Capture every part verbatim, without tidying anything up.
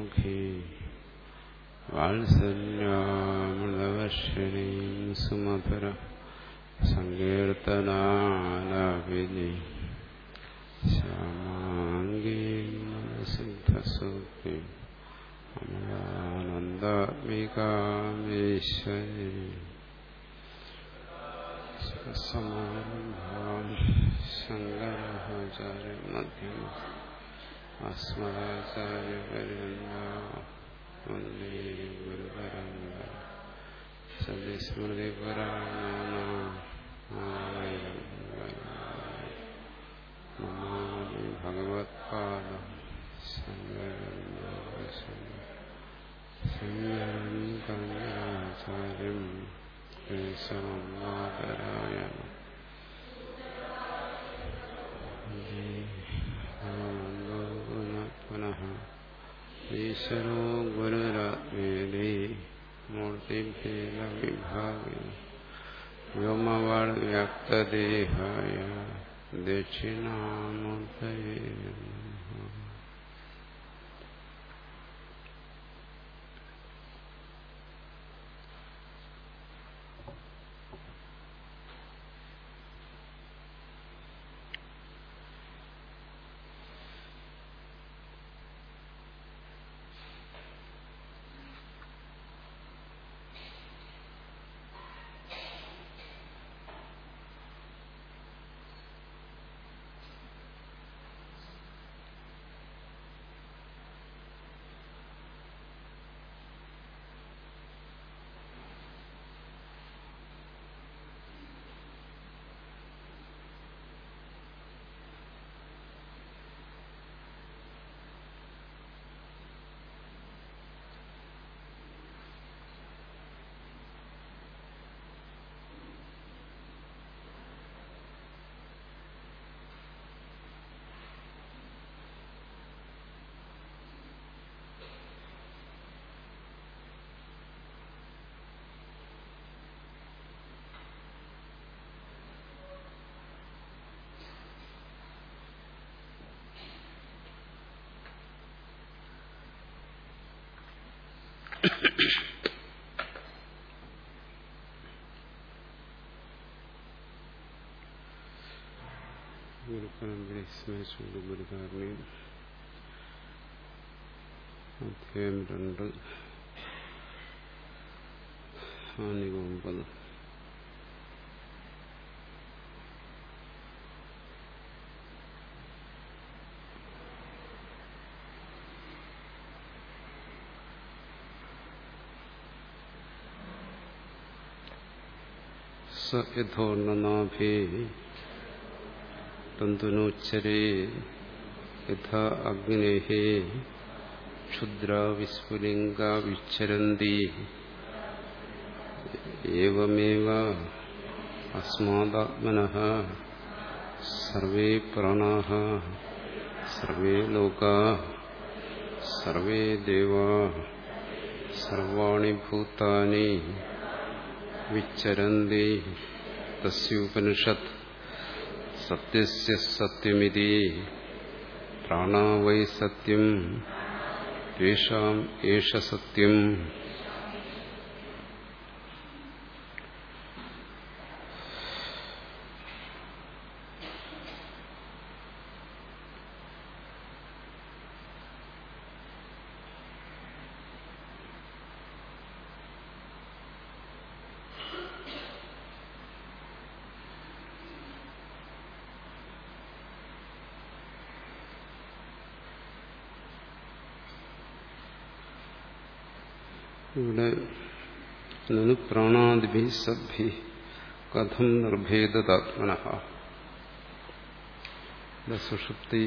മുഖേ വാത്സല്യാമൃതവർഷിണീം സുമധുര സങ്കീർത്തനാലാപിനി ശ്യാമാംഗീം മനസിദ്ധസൂക്തിം അമലാനന്ദാത്മികാമീശ്വരീ സമാരംഭാം ശങ്കരാചാര്യമധ്യമം അസ്മദാചാര്യപര്യന്താം വന്ദേ ഗുരുപരമ്പരാം സവിസ്മൃതിപുരാണാനാം നമാമി ഭഗവത്പാദം ശങ്കരം ശങ്കരാചാര്യം കേശവം നാരായണം പുനഃ ഈശ്വരോ ഗുരുരാത്മേതി മൂർത്തിഭേദവിഭാഗി വ്യോമവ്യാപ്തദേഹായ ദക്ഷിണാമൂർത്തയേ നമഃ. ഗുരുപരമ്പരയെ സ്മരിച്ചുകൊണ്ട് ഗുരുകാരനെയും അധ്യായം രണ്ട് ആനിക ഒമ്പത്. സ യഥോർണനാഭേ തന്തുനോച്ചരേ യഥാ അഗ്നേഃ ക്ഷുദ്രാ വിസ്ഫുലിംഗാ വിച്ഛരന്തി ഏവമേവ അസ്മാദാത്മനഃ സർവേ പ്രാണാഃ സർവേ ലോകാഃ സർവേ ദേവാഃ സർവാണി ഭൂതാനി വിച്ഛരന്തി തസ്യോപനിഷത്ത് സത്യസ്യ സത്യമിതി പ്രാണാ വൈ സത്യം യേഷാം ഏഷ സത്യം. ഇവിടെ നനു പ്രാണാദിഭി സദ്ഭി കഥം നിർഭേദാത്മനഃ. സുഷുപ്തി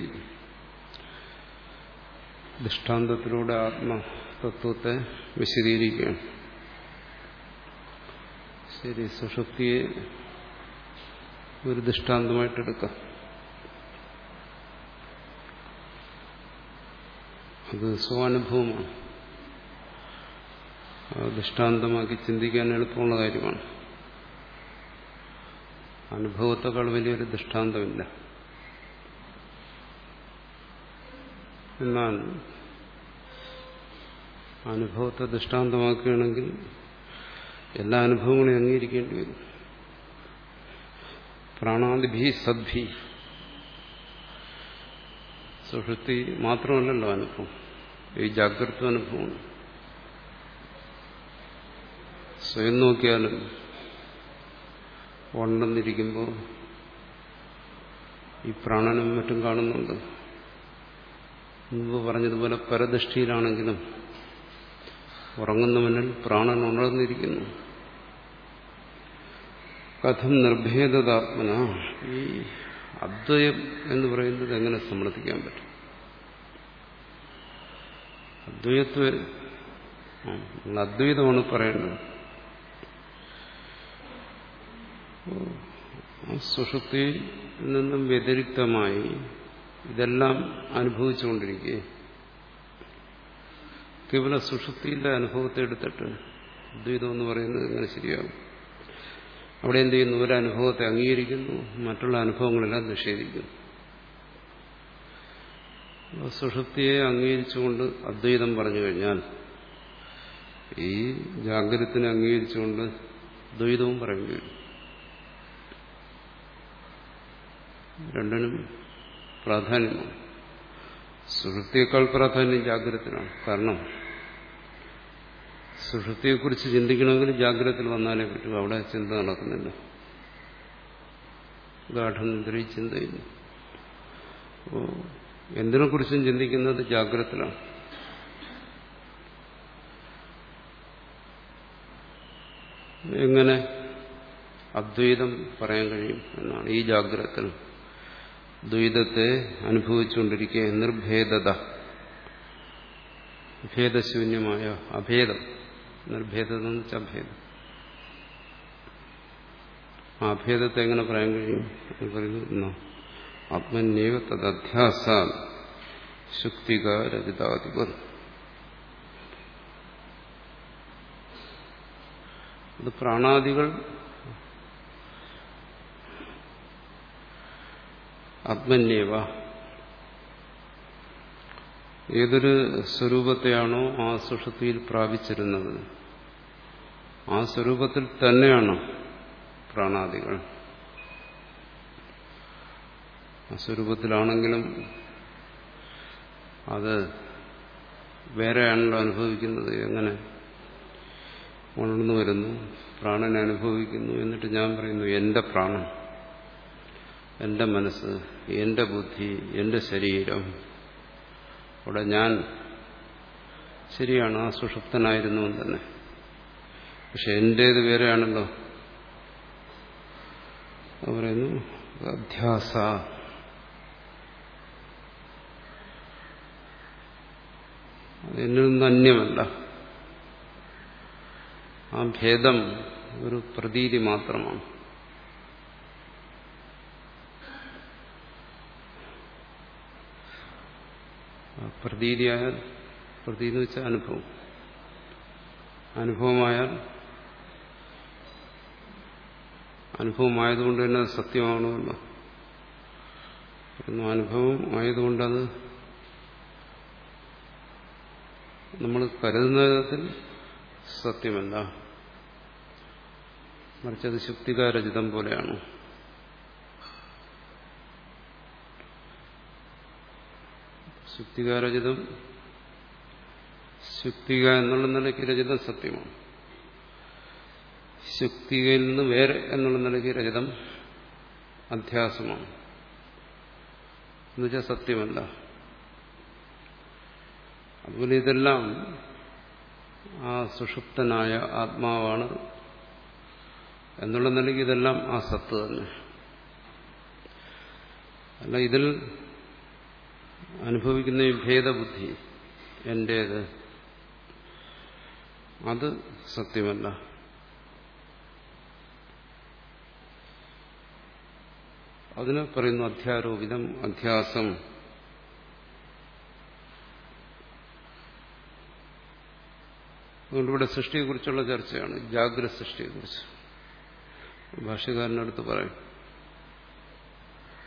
ദൃഷ്ടാന്തത്തിലൂടെ ആത്മതത്വത്തെ വിശദീകരിക്കുകയാണ്. ശരി, സുഷുപ്തിയെ ഒരു ദൃഷ്ടാന്തമായിട്ടെടുക്കാം. അത് സ്വാനുഭവമാണ്. ദൃഷ്ടാന്തമാക്കി ചിന്തിക്കാൻ എളുപ്പമുള്ള കാര്യമാണ്. അനുഭവത്തെക്കാൾ വലിയൊരു ദൃഷ്ടാന്തമില്ല. എന്നാൽ അനുഭവത്തെ ദൃഷ്ടാന്തമാക്കുകയാണെങ്കിൽ എല്ലാ അനുഭവങ്ങളെയും അംഗീകരിക്കേണ്ടി വരും. പ്രാണാദിഭി സദ്ഭി, സുഷുപ്തി മാത്രമല്ലല്ലോ അനുഭവം, ഈ ജാഗ്രത അനുഭവമാണ്. സ്വയം നോക്കിയാലും ഉണ്ടെന്നിരിക്കുമ്പോൾ ഈ പ്രാണനും മറ്റും കാണുന്നുണ്ട്. മുമ്പ് പറഞ്ഞതുപോലെ പരദൃഷ്ടിയിലാണെങ്കിലും ഉറങ്ങുന്നവനിൽ പ്രാണൻ ഉണർന്നിരിക്കുന്നു. കഥം നിർഭേദതാത്മന, ഈ അദ്വയം എന്ന് പറയുന്നത് എങ്ങനെ സമ്മർദ്ദിക്കാൻ പറ്റും? അദ്വൈത്വ നിങ്ങൾ അദ്വൈതമാണ് പറയേണ്ടത്. സുഷുപ്തിയിൽ നിന്നും വ്യതിരിക്തമായി ഇതെല്ലാം അനുഭവിച്ചുകൊണ്ടിരിക്കെ കേവല സുഷുപ്തിയിലെ അനുഭവത്തെ എടുത്തിട്ട് അദ്വൈതം എന്ന് പറയുന്നത് എങ്ങനെ ശരിയാകും? അവിടെ എന്ത് ചെയ്യുന്നു? ഒരു അനുഭവത്തെ അംഗീകരിക്കുന്നു, മറ്റുള്ള അനുഭവങ്ങളെല്ലാം നിഷേധിക്കുന്നു. സുഷുപ്തിയെ അംഗീകരിച്ചുകൊണ്ട് അദ്വൈതം പറഞ്ഞു കഴിഞ്ഞാൽ ഈ ജാഗ്രതത്തിനെ അംഗീകരിച്ചുകൊണ്ട് ദ്വൈതവും പറയേണ്ടി വരും. രണ്ടിനും പ്രാധാന്യമാണ്. സുഷുപ്തിയേക്കാൾ പ്രാധാന്യം ജാഗ്രതത്തിനാണ്. കാരണം സുഷുപ്തിയെക്കുറിച്ച് ചിന്തിക്കണമെങ്കിൽ ജാഗ്രതത്തിൽ വന്നാലേ പറ്റൂ. അവിടെ ചിന്ത നടക്കുന്നില്ല, ഗാഠനിദ്രയിൽ ചിന്തയില്ല. അപ്പോൾ എന്തിനെക്കുറിച്ചും ചിന്തിക്കുന്നത് ജാഗ്രതത്തിലാണ്. എങ്ങനെ അദ്വൈതം പറയാൻ കഴിയും എന്നാണ്. ഈ ജാഗ്രതത്തിൽ ദ്വൈതത്തെ അനുഭവിച്ചുകൊണ്ടിരിക്കുക, നിർഭേദത, ഭേദശൂന്യമായ അഭേദം. നിർഭേദത എന്ന് വെച്ചാൽ അഭേദം. ആ അഭേദത്തെ എങ്ങനെ പറയാൻ കഴിയും എന്ന് പറയുന്നു. ആത്മന്യേവ തദധ്യാസ ശുക്തികാരവിതാധിപർ. അത് പ്രാണാദികൾ ആത്മന്യേവ, ഏതൊരു സ്വരൂപത്തെയാണോ ആ സുഷുപ്തിയിൽ പ്രാപിച്ചിരുന്നത് ആ സ്വരൂപത്തിൽ തന്നെയാണ് പ്രാണാദികൾ. ആ സ്വരൂപത്തിലാണെങ്കിലും അത് വേറെയാണല്ലോ അനുഭവിക്കുന്നത്. എങ്ങനെ ഉണർന്നു വരുന്നു, പ്രാണനെ അനുഭവിക്കുന്നു, എന്നിട്ട് ഞാൻ പറയുന്നു എന്റെ പ്രാണൻ, എന്റെ മനസ്സ്, എന്റെ ബുദ്ധി, എന്റെ ശരീരം. അവിടെ ഞാൻ ശരിയാണ്, ആ സുഷുപ്തനായിരുന്നു തന്നെ. പക്ഷെ എന്റേത് വേറെയാണല്ലോ. പറയുന്നു അധ്യാസ, എന്നിൽ നിന്ന് അന്യമല്ല. ആ ഭേദം ഒരു പ്രതീതി മാത്രമാണ്. പ്രതീതിയായാൽ, പ്രതീതി എന്ന് വെച്ചാൽ അനുഭവം, അനുഭവമായാൽ അനുഭവമായതുകൊണ്ട് തന്നെ സത്യമാണല്ലോ. അനുഭവം ആയതുകൊണ്ടത് നമ്മൾ കരുതുന്ന വിധത്തിൽ സത്യമല്ല, മറിച്ചത് ശുക്തികാരചിതം പോലെയാണ്. ശുക്തികാരചിതം, ശുക്തിക എന്നുള്ള നിലയ്ക്ക് രചിതം സത്യമാണ്. ശുക്തികയിൽ നിന്ന് വേറെ എന്നുള്ള നിലയ്ക്ക് രചിതം അധ്യാസമാണ്, എന്നുവെച്ചാൽ സത്യമല്ല. അതുപോലെ ഇതെല്ലാം ആ സുഷുപ്തനായ ആത്മാവാണ് എന്നുള്ള നിലയ്ക്ക് ഇതെല്ലാം ആ സത്ത് തന്നെ. അല്ല, ഇതിൽ അനുഭവിക്കുന്ന ഈ ഭേദബുദ്ധി എന്റേത്, അത് സത്യമല്ല. അതിന് പറയുന്നു അധ്യാരോപിതം, അധ്യാസം. അതുകൊണ്ട് ഇവിടെ സൃഷ്ടിയെക്കുറിച്ചുള്ള ചർച്ചയാണ്, ജാഗ്രത സൃഷ്ടിയെക്കുറിച്ച്. ഭാഷ്യകാരനടുത്ത് പറയും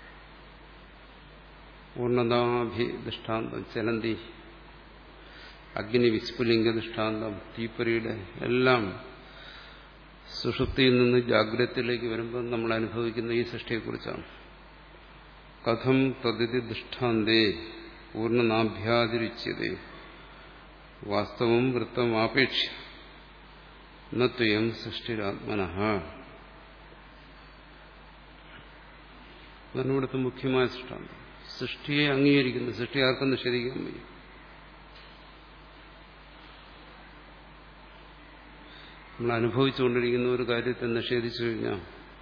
പൂർണ്ണതാഭി ദൃഷ്ടാന്തം ചലന്തി അഗ്നി വിസ്ഫുലിംഗ ദൃഷ്ടാന്തം, തീപ്പൊരിയുടെ എല്ലാം സുഷുപ്തിയിൽ നിന്ന് ജാഗ്രതയിലേക്ക് വരുമ്പോൾ നമ്മൾ അനുഭവിക്കുന്ന ഈ സൃഷ്ടിയെക്കുറിച്ചാണ്. കഥം തദിതി ദൃഷ്ടാന്തേ പൂർണ്ണനാഭ്യാതിരുച്യതേ വാസ്തവം വൃത്തമാപേക്ഷ നത്വയം സൃഷ്ടിരാത്മനഃ. അതാണ് ഇവിടുത്തെ മുഖ്യമായ ദൃഷ്ടാന്തം. സൃഷ്ടിയെ അംഗീകരിക്കുന്നു. സൃഷ്ടി ആർക്കും നിഷേധിക്കാൻ വയ്യ. നമ്മൾ അനുഭവിച്ചുകൊണ്ടിരിക്കുന്ന ഒരു കാര്യത്തെ നിഷേധിച്ചു കഴിഞ്ഞാൽ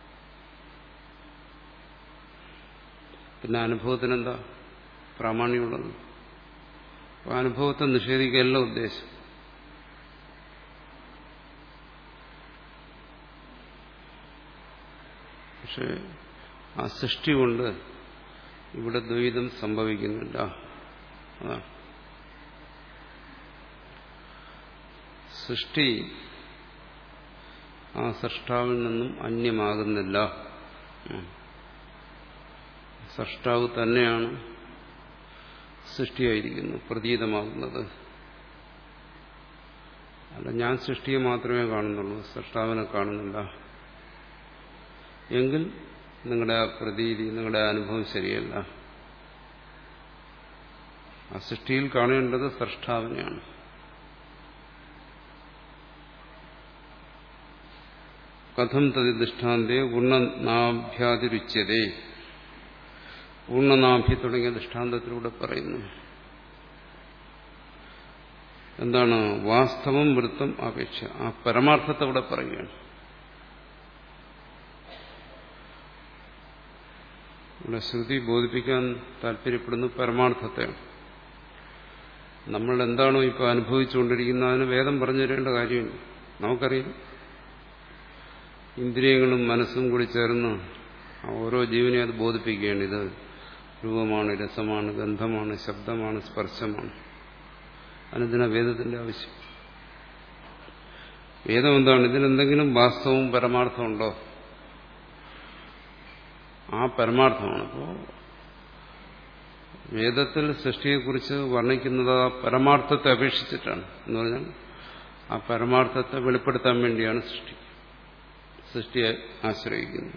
പിന്നെ അനുഭവത്തിനെന്താ പ്രാമാണ്യമുള്ളത്? അപ്പോൾ അനുഭവത്തെ നിഷേധിക്കുകയല്ല ഉദ്ദേശം. പക്ഷെ ആ സൃഷ്ടി കൊണ്ട് ഇവിടെ ദ്വൈതം സംഭവിക്കുന്നില്ല. അതാണ് സൃഷ്ടി ആ സൃഷ്ടാവിൽ നിന്നും അന്യമാകുന്നില്ല. സൃഷ്ടാവ് തന്നെയാണ് സൃഷ്ടിയായിരിക്കുന്നു, പ്രതീതമാകുന്നത്. അല്ല, ഞാൻ സൃഷ്ടിയെ മാത്രമേ കാണുന്നുള്ളൂ, സൃഷ്ടാവിനെ കാണുന്നില്ല എങ്കിൽ നിങ്ങളുടെ ആ പ്രതീതി, നിങ്ങളുടെ അനുഭവം ശരിയല്ല. ആ സൃഷ്ടിയിൽ കാണേണ്ടത് സൃഷ്ടാവിനെയാണ്. കഥം തതി ദൃഷ്ടാന്തേ പൂർണ്ണനാഭ്യാതിരുച്യതേ. പൂർണ്ണനാഭി തുടങ്ങിയ ദൃഷ്ടാന്തത്തിലൂടെ പറയുന്നു. എന്താണ്? വാസ്തവം വൃത്തം അപേക്ഷ. ആ പരമാർത്ഥത്തെ ഇവിടെ പറയുകയാണ്. ഇവിടെ ശ്രുതി ബോധിപ്പിക്കാൻ താല്പര്യപ്പെടുന്ന പരമാർത്ഥത്തെയാണ്. നമ്മൾ എന്താണോ ഇപ്പോൾ അനുഭവിച്ചുകൊണ്ടിരിക്കുന്നത് അതിന് വേദം പറഞ്ഞു തരേണ്ട കാര്യമില്ല. നമുക്കറിയാം, ഇന്ദ്രിയങ്ങളും മനസ്സും കൂടി ചേർന്ന് ഓരോ ജീവനെ അത് ബോധിപ്പിക്കുകയാണ്. ഇത് രൂപമാണ്, രസമാണ്, ഗന്ധമാണ്, ശബ്ദമാണ്, സ്പർശമാണ്. അതിനെന്തിനാ വേദത്തിന്റെ ആവശ്യം? വേദം എന്താണ്? ഇതിനെന്തെങ്കിലും വാസ്തവവും പരമാർത്ഥമുണ്ടോ? ആ പരമാർത്ഥമാണ്. അപ്പോൾ വേദത്തിൽ സൃഷ്ടിയെക്കുറിച്ച് വർണ്ണിക്കുന്നത് ആ പരമാർത്ഥത്തെ അപേക്ഷിച്ചിട്ടാണ്. എന്ന് പറഞ്ഞാൽ ആ പരമാർത്ഥത്തെ വെളിപ്പെടുത്താൻ വേണ്ടിയാണ് സൃഷ്ടി സൃഷ്ടിയെ ആശ്രയിക്കുന്നത്.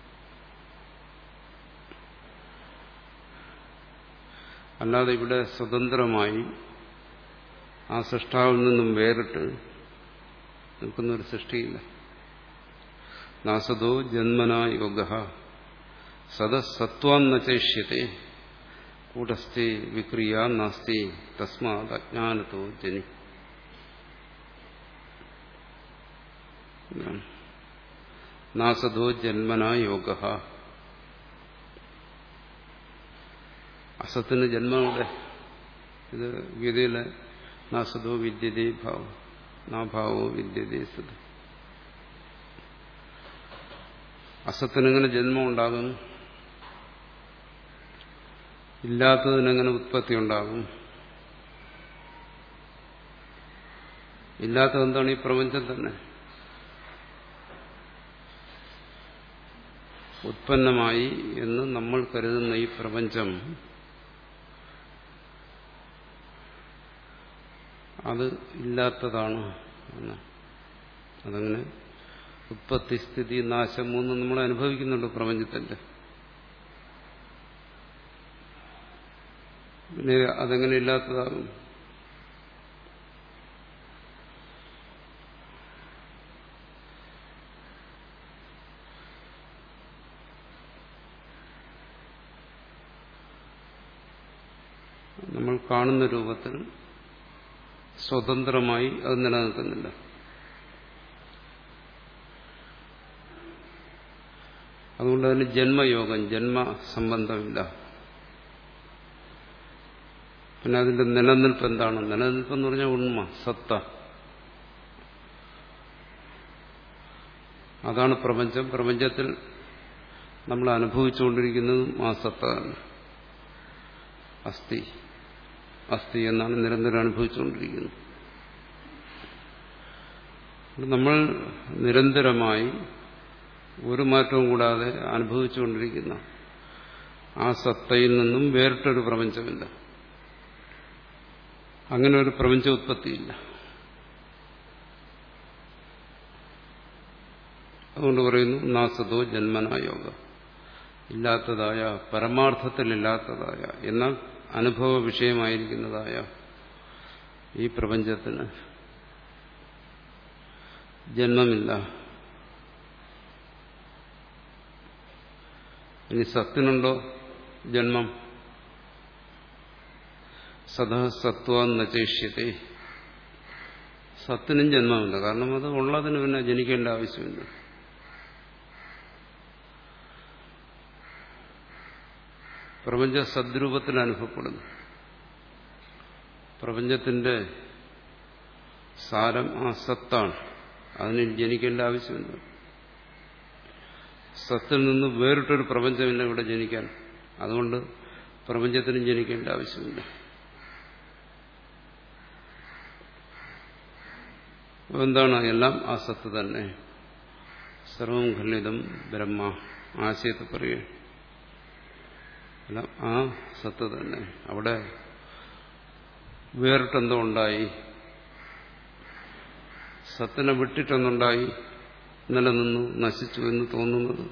അല്ലാതെ ഇവിടെ സ്വതന്ത്രമായി ആ സൃഷ്ടാവിൽ നിന്നും വേറിട്ട് നിൽക്കുന്നൊരു സൃഷ്ടിയില്ല. നാസതോ ജന്മനാ യോഗഃ സദസത്വാൻ നചേഷ്യത്തെ കൂടസ്ഥേ വിക്രിയ നാസ്തി തസ്മാത് അജ്ഞാനതോ ജനി. നാസതോ ജന്മനാ യോഗഃ. അസത്തിന് ജന്മയുടെ ഇത് ഗീതയിലെ നാസതോ വിദ്യതേ ഭാവം നാഭാവോ വിദ്യതേ സത്. അസത്തിനെങ്ങനെ ജന്മം ഉണ്ടാകും? ഇല്ലാത്തതിനെങ്ങനെ ഉത്പത്തി ഉണ്ടാകും? ഇല്ലാത്തതെന്താണ്? ഈ പ്രപഞ്ചം തന്നെ. ഉത്പന്നമായി എന്ന് നമ്മൾ കരുതുന്ന ഈ പ്രപഞ്ചം അത് ഇല്ലാത്തതാണ്. അതങ്ങനെ ഉത്പത്തി, സ്ഥിതി, നാശം മൂന്നും നമ്മൾ അനുഭവിക്കുന്നുണ്ട് പ്രപഞ്ചത്തിന്റെ. പിന്നെ അതെങ്ങനെ ഇല്ലാത്തതാകും? നമ്മൾ കാണുന്ന രൂപത്തിൽ സ്വതന്ത്രമായി അത് നിലനിൽക്കുന്നില്ല. അതുകൊണ്ട് അതിന് ജന്മയോഗം, ജന്മസംബന്ധമില്ല. പിന്നെ അതിന്റെ നിലനിൽപ്പ് എന്താണ്? നിലനിൽപ്പെന്ന് പറഞ്ഞാൽ ഉണ്മ, സത്ത. അതാണ് പ്രപഞ്ചം. പ്രപഞ്ചത്തിൽ നമ്മൾ അനുഭവിച്ചുകൊണ്ടിരിക്കുന്നതും ആ സത്ത തന്നെ. അസ്ഥി അസ്ഥി എന്നാണ് നിരന്തരം അനുഭവിച്ചുകൊണ്ടിരിക്കുന്നത്. നമ്മൾ നിരന്തരമായി ഒരു മാറ്റവും കൂടാതെ അനുഭവിച്ചുകൊണ്ടിരിക്കുന്ന ആ സത്തയിൽ നിന്നും വേറിട്ടൊരു പ്രപഞ്ചമില്ല. അങ്ങനെ ഒരു പ്രപഞ്ച ഉത്പത്തിയില്ല. അതുകൊണ്ട് പറയുന്നു നാസതോ ജന്മനായോഗ, ഇല്ലാത്തതായ, പരമാർത്ഥത്തിലില്ലാത്തതായ, എന്നാൽ അനുഭവ വിഷയമായിരിക്കുന്നതായ ഈ പ്രപഞ്ചത്തിന് ജന്മമില്ല. ഇനി സത്തിനുണ്ടോ ജന്മം? സദാ സത്വം നചേഷ്യത്തെ, സത്തിനും ജന്മമില്ല. കാരണം അത് ഉള്ളതിന് പിന്നെ ജനിക്കേണ്ട ആവശ്യമില്ല. പ്രപഞ്ച സദ്രൂപത്തിൽ അനുഭവപ്പെടുന്നു. പ്രപഞ്ചത്തിന്റെ സാരം ആ സത്താണ്. അതിന് ജനിക്കേണ്ട ആവശ്യമില്ല. സത്തിൽ നിന്ന് വേറിട്ടൊരു പ്രപഞ്ചമില്ല ഇവിടെ ജനിക്കാൻ. അതുകൊണ്ട് പ്രപഞ്ചത്തിനും ജനിക്കേണ്ട ആവശ്യമില്ല. എന്താണ്? എല്ലാം ആ സത്ത് തന്നെ. സർവം ഖണ്ഡിതം ബ്രഹ്മ ആശയത്തെ പറയുക. എല്ലാം ആ സത്ത് തന്നെ. അവിടെ വേറിട്ടെന്തോ ഉണ്ടായി, സത്തിനെ വിട്ടിട്ടൊന്നുണ്ടായി, നിലനിന്നു, നശിച്ചു എന്ന് തോന്നുന്നത്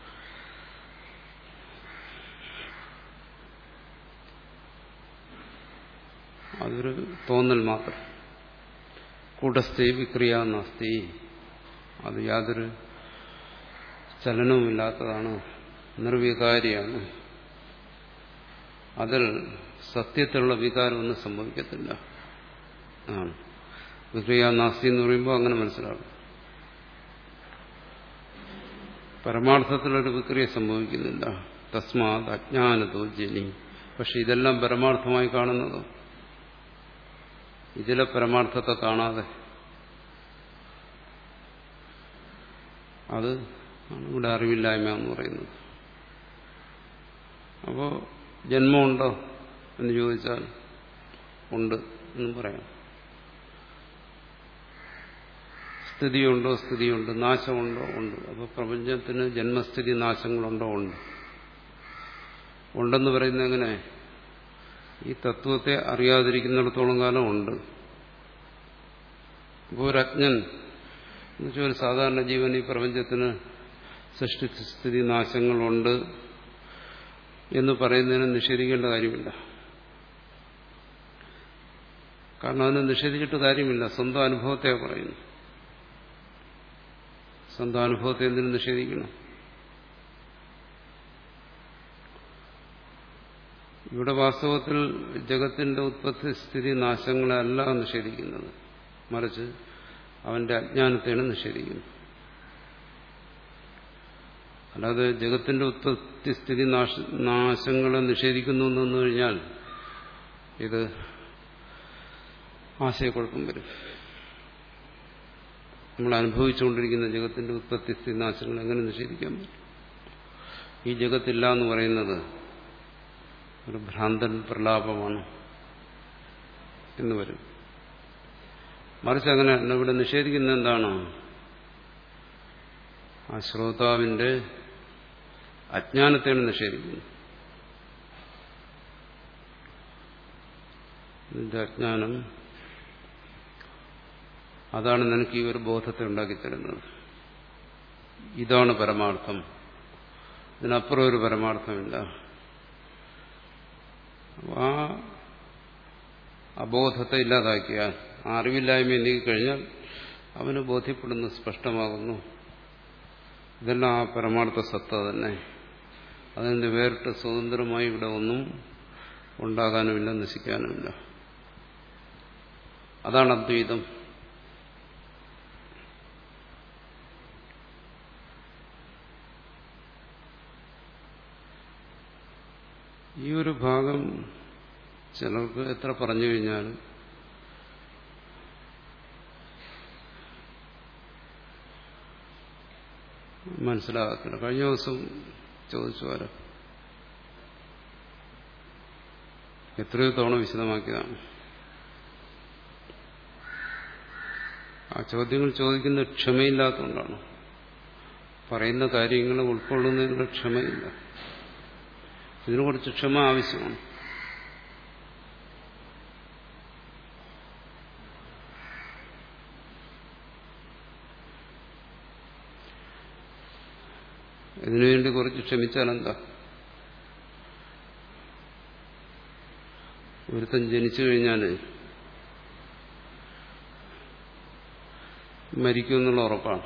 അതൊരു തോന്നൽ മാത്രം. കൂടസ്ഥേ വിക്രിയ നാസ്തി, അത് യാതൊരു ചലനവുമില്ലാത്തതാണ്, നിർവികാരിയാണ്. അതിൽ സത്യത്തിലുള്ള വികാരമൊന്നും സംഭവിക്കത്തില്ല. ആണ് വിക്രിയ നാസ്തി എന്ന് പറയുമ്പോൾ അങ്ങനെ മനസ്സിലാകും. പരമാർത്ഥത്തിലൊരു വിക്രിയ സംഭവിക്കുന്നില്ല. തസ്മാത് അജ്ഞാനതോ ജനി. പക്ഷെ ഇതെല്ലാം പരമാർത്ഥമായി കാണുന്നതോ? ഇതിലെ പരമാർത്ഥത്തെ കാണാതെ, അത് ഇവിടെ അറിവില്ലായ്മ എന്ന് പറയുന്നത്. അപ്പോ ജന്മമുണ്ടോ എന്ന് ചോദിച്ചാൽ ഉണ്ട് എന്നും പറയാം. സ്ഥിതിയുണ്ടോ? സ്ഥിതിയുണ്ട്. നാശമുണ്ടോ? ഉണ്ട്. അപ്പോൾ പ്രപഞ്ചത്തിന് ജന്മസ്ഥിതി നാശങ്ങളുണ്ടോ? ഉണ്ട്. ഉണ്ടെന്ന് പറയുന്നത് എങ്ങനെ? ഈ തത്വത്തെ അറിയാതിരിക്കുന്നിടത്തോളം കാലം ഉണ്ട്. ഇപ്പോൾ ഒരു അജ്ഞൻ എന്ന് വെച്ചാൽ ഒരു സാധാരണ ജീവൻ ഈ പ്രപഞ്ചത്തിന് സൃഷ്ടിസ്ഥിതി നാശങ്ങളുണ്ട് എന്ന് പറയുന്നതിന് നിഷേധിക്കേണ്ട കാര്യമില്ല. കാരണം അതിനെ നിഷേധിച്ചിട്ട് കാര്യമില്ല. സ്വന്തം അനുഭവത്തെ പറയുന്നു. സ്വന്തം അനുഭവത്തെ എന്തിനു നിഷേധിക്കണം? ഇവിടെ വാസ്തവത്തിൽ ജഗത്തിന്റെ ഉത്പത്തി സ്ഥിതി നാശങ്ങളല്ല നിഷേധിക്കുന്നത്, മറിച്ച് അവന്റെ അജ്ഞാനത്തെയാണ് നിഷേധിക്കുന്നത്. അല്ലാതെ ജഗത്തിന്റെ ഉത്പത്തി സ്ഥിതി നാശങ്ങളെ നിഷേധിക്കുന്നു എന്ന് വന്നു കഴിഞ്ഞാൽ ഇത് ആശയക്കുഴപ്പം വരും. നമ്മൾ അനുഭവിച്ചുകൊണ്ടിരിക്കുന്ന ജഗത്തിന്റെ ഉത്പത്തി സ്ഥിതി നാശങ്ങൾ എങ്ങനെ നിഷേധിക്കാൻ പറ്റും? ഈ ജഗത്തില്ല എന്ന് പറയുന്നത് ഒരു ഭ്രാന്തൻ പ്രലാപമാണ് എന്ന് വരും. മറിച്ച് അങ്ങനെ ഇവിടെ നിഷേധിക്കുന്നത് എന്താണ്? ആ ശ്രോതാവിന്റെ അജ്ഞാനത്തെയാണ് നിഷേധിക്കുന്നത്. നിന്റെ അജ്ഞാനം അതാണ് നിനക്ക് ഈ ഒരു ബോധത്തെ ഉണ്ടാക്കിത്തരുന്നത്. ഇതാണ് പരമാർത്ഥം, ഇതിനപ്പുറം ഒരു പരമാർത്ഥമില്ല. ആ അബോധത്തെ ഇല്ലാതാക്കിയാൽ, ആ അറിവില്ലായ്മ നീക്കിക്കഴിഞ്ഞാൽ അവന് ബോധ്യപ്പെടുന്നു, സ്പഷ്ടമാകുന്നു, ഇതെല്ലാം ആ പരമാർത്ഥ സത്ത തന്നെ. അതിന് വേറിട്ട് സ്വതന്ത്രമായി ഇവിടെ ഒന്നും ഉണ്ടാകാനുമില്ല, നശിക്കാനുമില്ല. അതാണ് അദ്വൈതം. ഈ ഒരു ഭാഗം ചിലർക്ക് എത്ര പറഞ്ഞു കഴിഞ്ഞാലും മനസ്സിലാകത്തില്ല. കഴിഞ്ഞ ദിവസം ചോദിച്ചു വരാം, എത്രയോ തവണ വിശദമാക്കിയതാണ്. ആ ചോദ്യങ്ങൾ ചോദിക്കുന്നത് ക്ഷമയില്ലാത്തതുകൊണ്ടാണ്. പറയുന്ന കാര്യങ്ങൾ ഉൾക്കൊള്ളുന്നതിനുള്ള ക്ഷമയില്ല. ഇതിനെ കുറിച്ച് ക്ഷമ ആവശ്യമാണ്. ഇതിനുവേണ്ടി കുറച്ച് ക്ഷമിച്ചാൽ എന്താ? ഒരുത്തൻ ജനിച്ചു കഴിഞ്ഞാൽ മരിക്കുമെന്നുള്ള ഉറപ്പാണ്.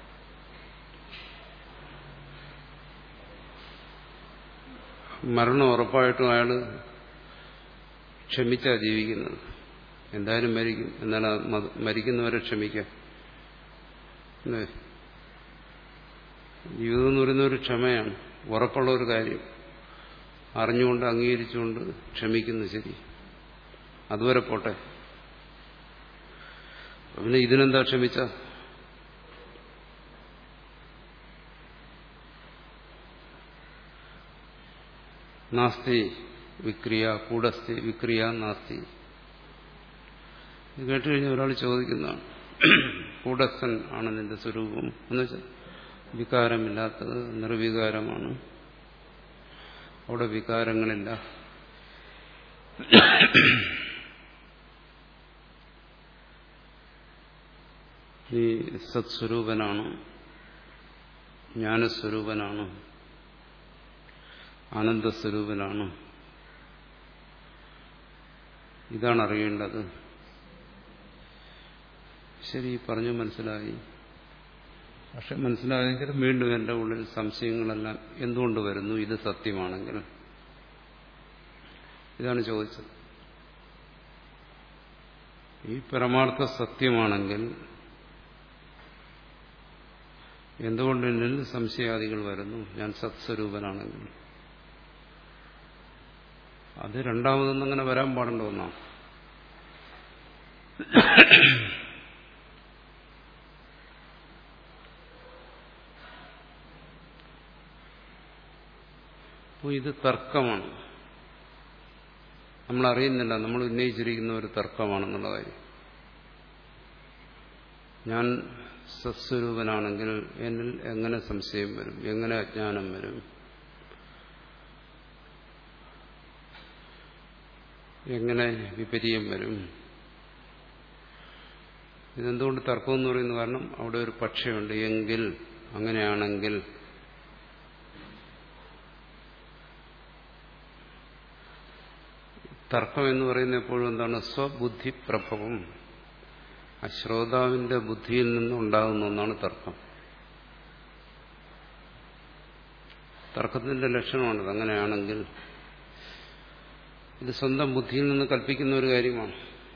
മരണം ഉറപ്പായിട്ടും അയാൾ ക്ഷമിച്ചാ ജീവിക്കുന്നത്. എന്തായാലും മരിക്കും, എന്നാൽ മരിക്കുന്നവരെ ക്ഷമിക്കാം. ജീവിതം എന്ന് പറയുന്ന ഒരു ക്ഷമയാണ്, ഉറപ്പുള്ള ഒരു കാര്യം. അറിഞ്ഞുകൊണ്ട് അംഗീകരിച്ചുകൊണ്ട് ക്ഷമിക്കുന്നു, ശരി, അതുവരെ പോട്ടെ. പിന്നെ ഇതിനെന്താ ക്ഷമിച്ച? നാസ്തി വിക്രിയ കൂടസ്ഥി വിക്രിയ നാസ്തി. ഇത് കേട്ടുകഴിഞ്ഞാൽ ഒരാൾ ചോദിക്കുന്നതാണ്, കൂടസ്ഥൻ ആണ് നിന്റെ സ്വരൂപം എന്ന് വെച്ചാൽ വികാരമില്ലാത്തത് നിർവികാരമാണ്, അവിടെ വികാരങ്ങളില്ല. നീ സത്സ്വരൂപനാണ്, ജ്ഞാനസ്വരൂപനാണ്, ആനന്ദസ്വരൂപനാണ്. ഇതാണ് അറിയേണ്ടത്. ശരി, പറഞ്ഞു മനസ്സിലായി. പക്ഷെ മനസ്സിലായെങ്കിൽ വീണ്ടും എൻ്റെ ഉള്ളിൽ സംശയങ്ങളെല്ലാം എന്തുകൊണ്ട് വരുന്നു? ഇത് സത്യമാണെങ്കിൽ. ഇതാണ് ചോദിച്ചത്. ഈ പരമാർത്ഥ സത്യമാണെങ്കിൽ എന്തുകൊണ്ട് എന്നിൽ സംശയാദികൾ വരുന്നു? ഞാൻ സത്സ്വരൂപനാണെങ്കിൽ. അത് രണ്ടാമതൊന്നും അങ്ങനെ വരാൻ പാടുണ്ടോ എന്നാണ്. അപ്പോൾ ഇത് തർക്കമാണ്, നമ്മൾ അറിയുന്നില്ല, നമ്മൾ ഉന്നയിച്ചിരിക്കുന്ന ഒരു തർക്കമാണെന്നുള്ള കാര്യം. ഞാൻ സത്സ്വരൂപനാണെങ്കിൽ എന്നിൽ എങ്ങനെ സംശയം വരും? എങ്ങനെ അജ്ഞാനം വരും? എങ്ങനെ വിപര്യം വരും? ഇതെന്തുകൊണ്ട് തർക്കം എന്ന് പറയുന്നു? കാരണം അവിടെ ഒരു പക്ഷമുണ്ട്. എങ്കിൽ, അങ്ങനെയാണെങ്കിൽ. തർക്കം എന്ന് പറയുന്നത് എപ്പോഴും എന്താണ്? സ്വബുദ്ധി പ്രഭവം. ആ ശ്രോതാവിന്റെ ബുദ്ധിയിൽ നിന്നുണ്ടാകുന്ന ഒന്നാണ് തർക്കം. തർക്കത്തിന്റെ ലക്ഷണമാണത്. അങ്ങനെയാണെങ്കിൽ ഇത് സ്വന്തം ബുദ്ധിയിൽ നിന്ന് കൽപ്പിക്കുന്ന ഒരു കാര്യമാണ്.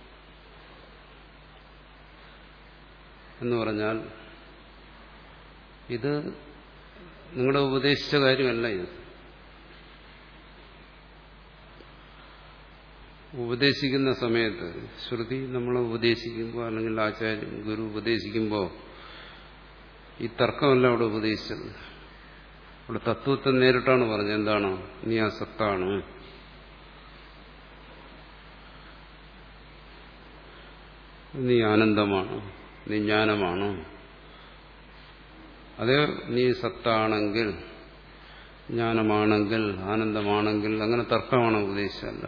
എന്ന് പറഞ്ഞാൽ ഇത് നിങ്ങളുടെ ഉപദേശിച്ച കാര്യമല്ല. ഇത് ഉപദേശിക്കുന്ന സമയത്ത് ശ്രുതി നമ്മളെ ഉപദേശിക്കുമ്പോൾ, അല്ലെങ്കിൽ ആചാര്യൻ ഗുരു ഉപദേശിക്കുമ്പോൾ ഈ തർക്കമല്ല അവിടെ ഉപദേശിച്ചത്. അവിടെ തത്വത്തെ നേരിട്ടാണ് പറഞ്ഞത്. എന്താണ്? നീ ആ സത്താണ്, നീ ആനന്ദമാണ്, നീ ജ്ഞാനമാണ്. അതേ നീ സത്താണെങ്കിൽ, ജ്ഞാനമാണെങ്കിൽ, ആനന്ദമാണെങ്കിൽ, അങ്ങനെ തർക്കമാണ് ഉപദേശിച്ചല്ല.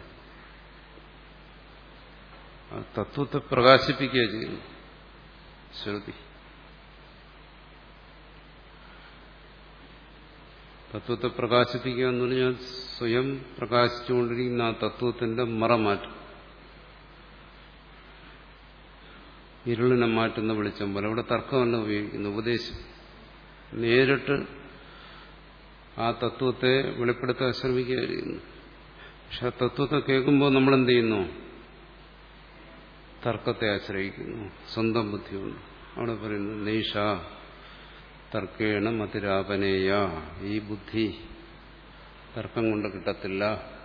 തത്വത്തെ പ്രകാശിപ്പിക്കുക ചെയ്യുന്നു ശ്രുതി. തത്വത്തെ പ്രകാശിപ്പിക്കുക എന്ന് പറഞ്ഞാൽ സ്വയം പ്രകാശിച്ചുകൊണ്ടിരിക്കുന്ന ആ തത്വത്തിന്റെ മറ മാറ്റും. ഇരുളിനെ മാറ്റുന്ന വെളിച്ചം പോലെ. അവിടെ തർക്കമല്ല ഉപയോഗിക്കുന്നു, ഉപദേശം. നേരിട്ട് ആ തത്വത്തെ വെളിപ്പെടുത്താൻ ശ്രമിക്കുകയായിരുന്നു. പക്ഷെ ആ തത്വത്തെ കേൾക്കുമ്പോൾ നമ്മൾ എന്ത് ചെയ്യുന്നു? തർക്കത്തെ ആശ്രയിക്കുന്നു, സ്വന്തം ബുദ്ധിയുണ്ട്. അവിടെ പറയുന്നു നൈഷ തർക്കേണ മതിരാപനേയ. ഈ ബുദ്ധി തർക്കം കൊണ്ട് കിട്ടത്തില്ല.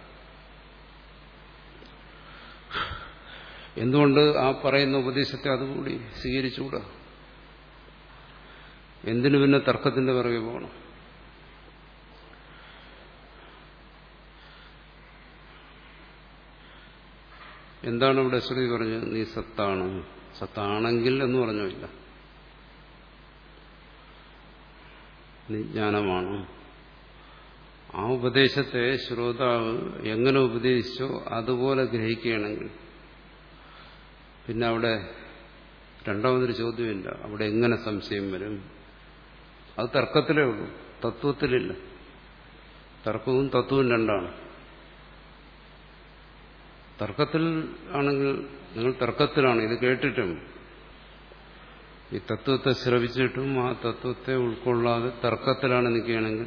എന്തുകൊണ്ട് ആ പറയുന്ന ഉപദേശത്തെ അതുകൂടി സ്വീകരിച്ചുകൂടാ? എന്തിനു പിന്നെ തർക്കത്തിന്റെ പിറകെ പോകണം? എന്താണ് ഇവിടെ ശ്രുതി പറഞ്ഞത്? നീ സത്താണ്. സത്താണെങ്കിൽ എന്ന് പറഞ്ഞില്ല. നീ ജ്ഞാനമാണ്. ആ ഉപദേശത്തെ ശ്രോതാവ് എങ്ങനെ ഉപദേശിച്ചോ അതുപോലെ ഗ്രഹിക്കുകയാണെങ്കിൽ പിന്നെ അവിടെ രണ്ടാമതൊരു ചോദ്യമില്ല. അവിടെ എങ്ങനെ സംശയം വരും? അത് തർക്കത്തിലേ ഉള്ളൂ. തത്വത്തിലില്ല. തർക്കവും തത്വവും രണ്ടാണ്. തർക്കത്തിൽ ആണെങ്കിൽ നിങ്ങൾ തർക്കത്തിലാണ് ഇത് കേട്ടിട്ടും ഈ തത്വത്തെ ശ്രവിച്ചിട്ടും ആ തത്വത്തെ ഉൾക്കൊള്ളാതെ തർക്കത്തിലാണ് നിൽക്കുകയാണെങ്കിൽ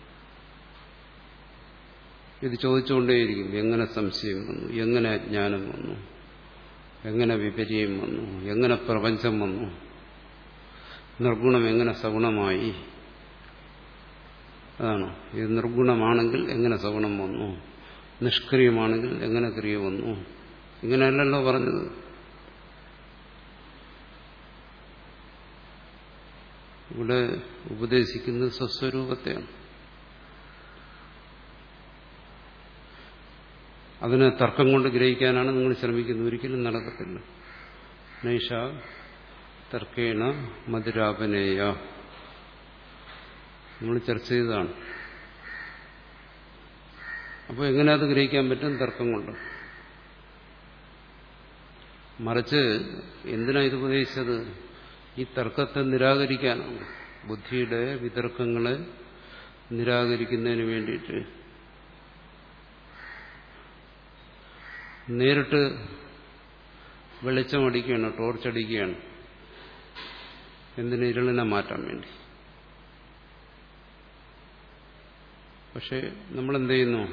ഇത് ചോദിച്ചുകൊണ്ടേയിരിക്കും. എങ്ങനെ സംശയം വന്നു, എങ്ങനെ അജ്ഞാനം വന്നു, എങ്ങനെ വിപര്യം വന്നു, എങ്ങനെ പ്രപഞ്ചം വന്നു, നിർഗുണം എങ്ങനെ സഗുണമായി, അതാണ്. ഇത് നിർഗുണമാണെങ്കിൽ എങ്ങനെ സഗുണം വന്നു, നിഷ്ക്രിയമാണെങ്കിൽ എങ്ങനെ ക്രിയ വന്നു, ഇങ്ങനെയല്ലല്ലോ പറഞ്ഞത്. ഇവിടെ ഉപദേശിക്കുന്നത് സ്വസ്വരൂപത്തെയാണ്. അതിനെ തർക്കം കൊണ്ട് ഗ്രഹിക്കാനാണ് നിങ്ങൾ ശ്രമിക്കുന്നത്. ഒരിക്കലും നടക്കത്തില്ല. നൈഷ തർക്കേണ മധുരാപനേയ നമ്മൾ ചർച്ച ചെയ്തതാണ്. അപ്പോൾ എങ്ങനെ അത് ഗ്രഹിക്കാൻ പറ്റും? തർക്കം കൊണ്ട്. മറിച്ച് എന്തിനാ ഇത് ഉപദേശിച്ചത്? ഈ തർക്കത്തെ നിരാകരിക്കാനാണ്. ബുദ്ധിയുടെ വിതർക്കങ്ങളെ നിരാകരിക്കുന്നതിന് വേണ്ടിയിട്ട് നേരിട്ട് വെളിച്ചമടിക്കുകയാണ്, ടോർച്ചടിക്കുകയാണ്. എന്തിന്? ഇരുളിനെ മാറ്റാൻ വേണ്ടി. പക്ഷെ നമ്മളെന്ത് ചെയ്യുന്നു?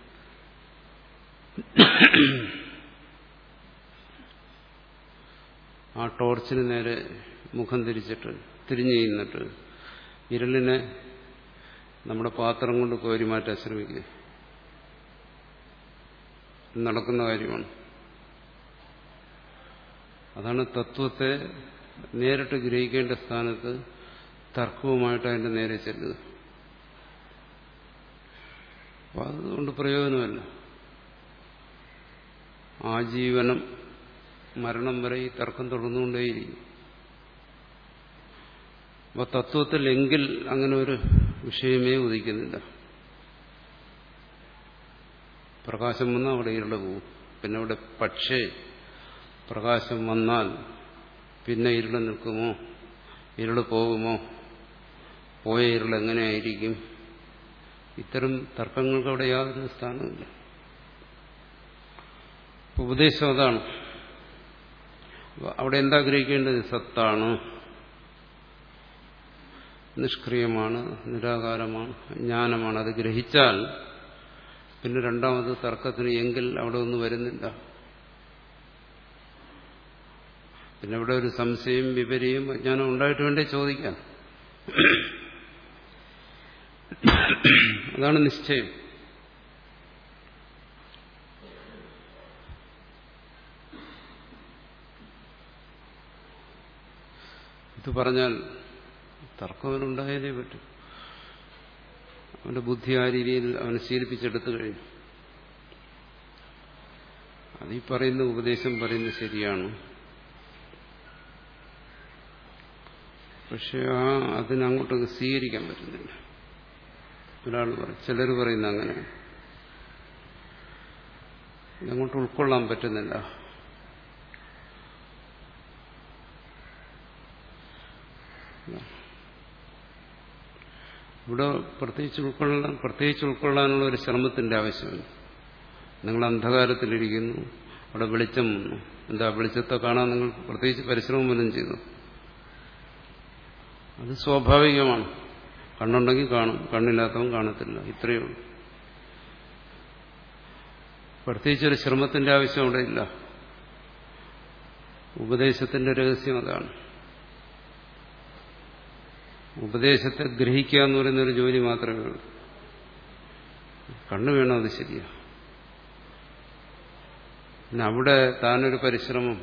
ആ ടോർച്ചിന് നേരെ മുഖം തിരിച്ചിട്ട് തിരിഞ്ഞു നിന്നിട്ട് ഇരുളിനെ നമ്മുടെ പാത്രം കൊണ്ട് കോരി മാറ്റാൻ ശ്രമിക്കുക. നടക്കുന്ന കാര്യമാണ്. അതാണ് തത്വത്തെ നേരിട്ട് ഗ്രഹിക്കേണ്ട സ്ഥാനത്ത് തർക്കവുമായിട്ട് അതിന്റെ നേരെ ചെല്ലുക. അപ്പം അതുകൊണ്ട് പ്രയോജനമല്ല. ആജീവനം മരണം വരെ ഈ തർക്കം തുടർന്നുകൊണ്ടേയിരിക്കും. അപ്പോൾ തത്വത്തിൽ എങ്കിൽ അങ്ങനെ ഒരു വിഷയമേ ഉദിക്കുന്നില്ല. പ്രകാശം വന്നാൽ അവിടെ ഇരുള് പോകും. പിന്നെ അവിടെ പക്ഷേ പ്രകാശം വന്നാൽ പിന്നെ ഇരുള് നിൽക്കുമോ? ഇരുള് പോകുമോ? പോയ ഇരുൾ എങ്ങനെയായിരിക്കും? ഇത്തരം തർക്കങ്ങൾക്ക് അവിടെ യാതൊരു സ്ഥാനമില്ല. ഉപദേശം അതാണ്. അവിടെ എന്താ ഗ്രഹിക്കേണ്ടത്? സത്താണ്, നിഷ്ക്രിയമാണ്, നിരാകാരമാണ്, ജ്ഞാനമാണ്. അത് ഗ്രഹിച്ചാൽ പിന്നെ രണ്ടാമത് തർക്കത്തിന് എങ്കിൽ അവിടെ ഒന്നും വരുന്നില്ല. പിന്നെ ഇവിടെ ഒരു സംശയം, വിപര്യം, അജ്ഞാനം ഉണ്ടായിട്ട് വേണ്ടേ ചോദിക്കാൻ. അതാണ് നിശ്ചയം. ഇത് പറഞ്ഞാൽ തർക്കം അവനുണ്ടായാലേ പറ്റും. അവന്റെ ബുദ്ധി ആ രീതിയിൽ അവനെ ശീലിപ്പിച്ചെടുത്തു കഴിഞ്ഞു. അത് ഈ പറയുന്ന ഉപദേശം പറയുന്നത് ശരിയാണ്. പക്ഷെ ആ അതിനങ്ങോട്ട് സ്വീകരിക്കാൻ പറ്റുന്നില്ല. ഒരാൾ പറയും, ചിലർ പറയുന്ന അങ്ങനെ ഇതങ്ങോട്ട് ഉൾക്കൊള്ളാൻ പറ്റുന്നില്ല. ഇവിടെ പ്രത്യേകിച്ച് ഉൾക്കൊള്ളാൻ പ്രത്യേകിച്ച് ഉൾക്കൊള്ളാനുള്ള ഒരു ശ്രമത്തിന്റെ ആവശ്യമില്ല. നിങ്ങൾ അന്ധകാരത്തിലിരിക്കുന്നു, അവിടെ വെളിച്ചം വന്നു. എന്താ വെളിച്ചത്തെ കാണാൻ നിങ്ങൾ പ്രത്യേകിച്ച് പരിശ്രമം വല്ലതും ചെയ്തു? അത് സ്വാഭാവികമാണ്. കണ്ണുണ്ടെങ്കിൽ കാണും, കണ്ണില്ലാത്തവൻ കാണത്തില്ല. ഇത്രയേ ഉള്ളൂ. പ്രത്യേകിച്ചൊരു ശ്രമത്തിന്റെ ആവശ്യം അവിടെ ഇല്ല. ഉപദേശത്തിന്റെ രഹസ്യം അതാണ്. ഉപദേശത്തെ ഗ്രഹിക്കുക എന്ന് പറയുന്നൊരു ജോലി മാത്രമേ ഉള്ളൂ. കണ്ണു വേണം, അത് ശരിയാ. പിന്നെ അവിടെ താനൊരു പരിശ്രമം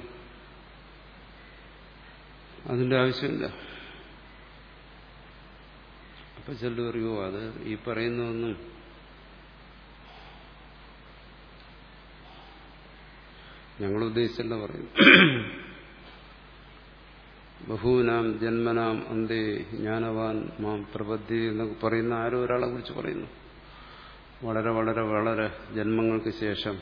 അതിന്റെ ആവശ്യമില്ല. അപ്പൊ ചെല്ലു പറയുമോ അത് ഈ പറയുന്നതൊന്നും ഞങ്ങൾ ഉദ്ദേശിച്ചല്ല പറയുന്നു. ബഹൂനാം ജന്മനാം അന്തേ ജ്ഞാനവാൻ മാം പ്രപദ്ധ്യേ എന്നൊക്കെ പറയുന്ന ആരോ ഒരാളെ കുറിച്ച് പറയുന്നു. വളരെ വളരെ വളരെ ജന്മങ്ങൾക്ക് ശേഷം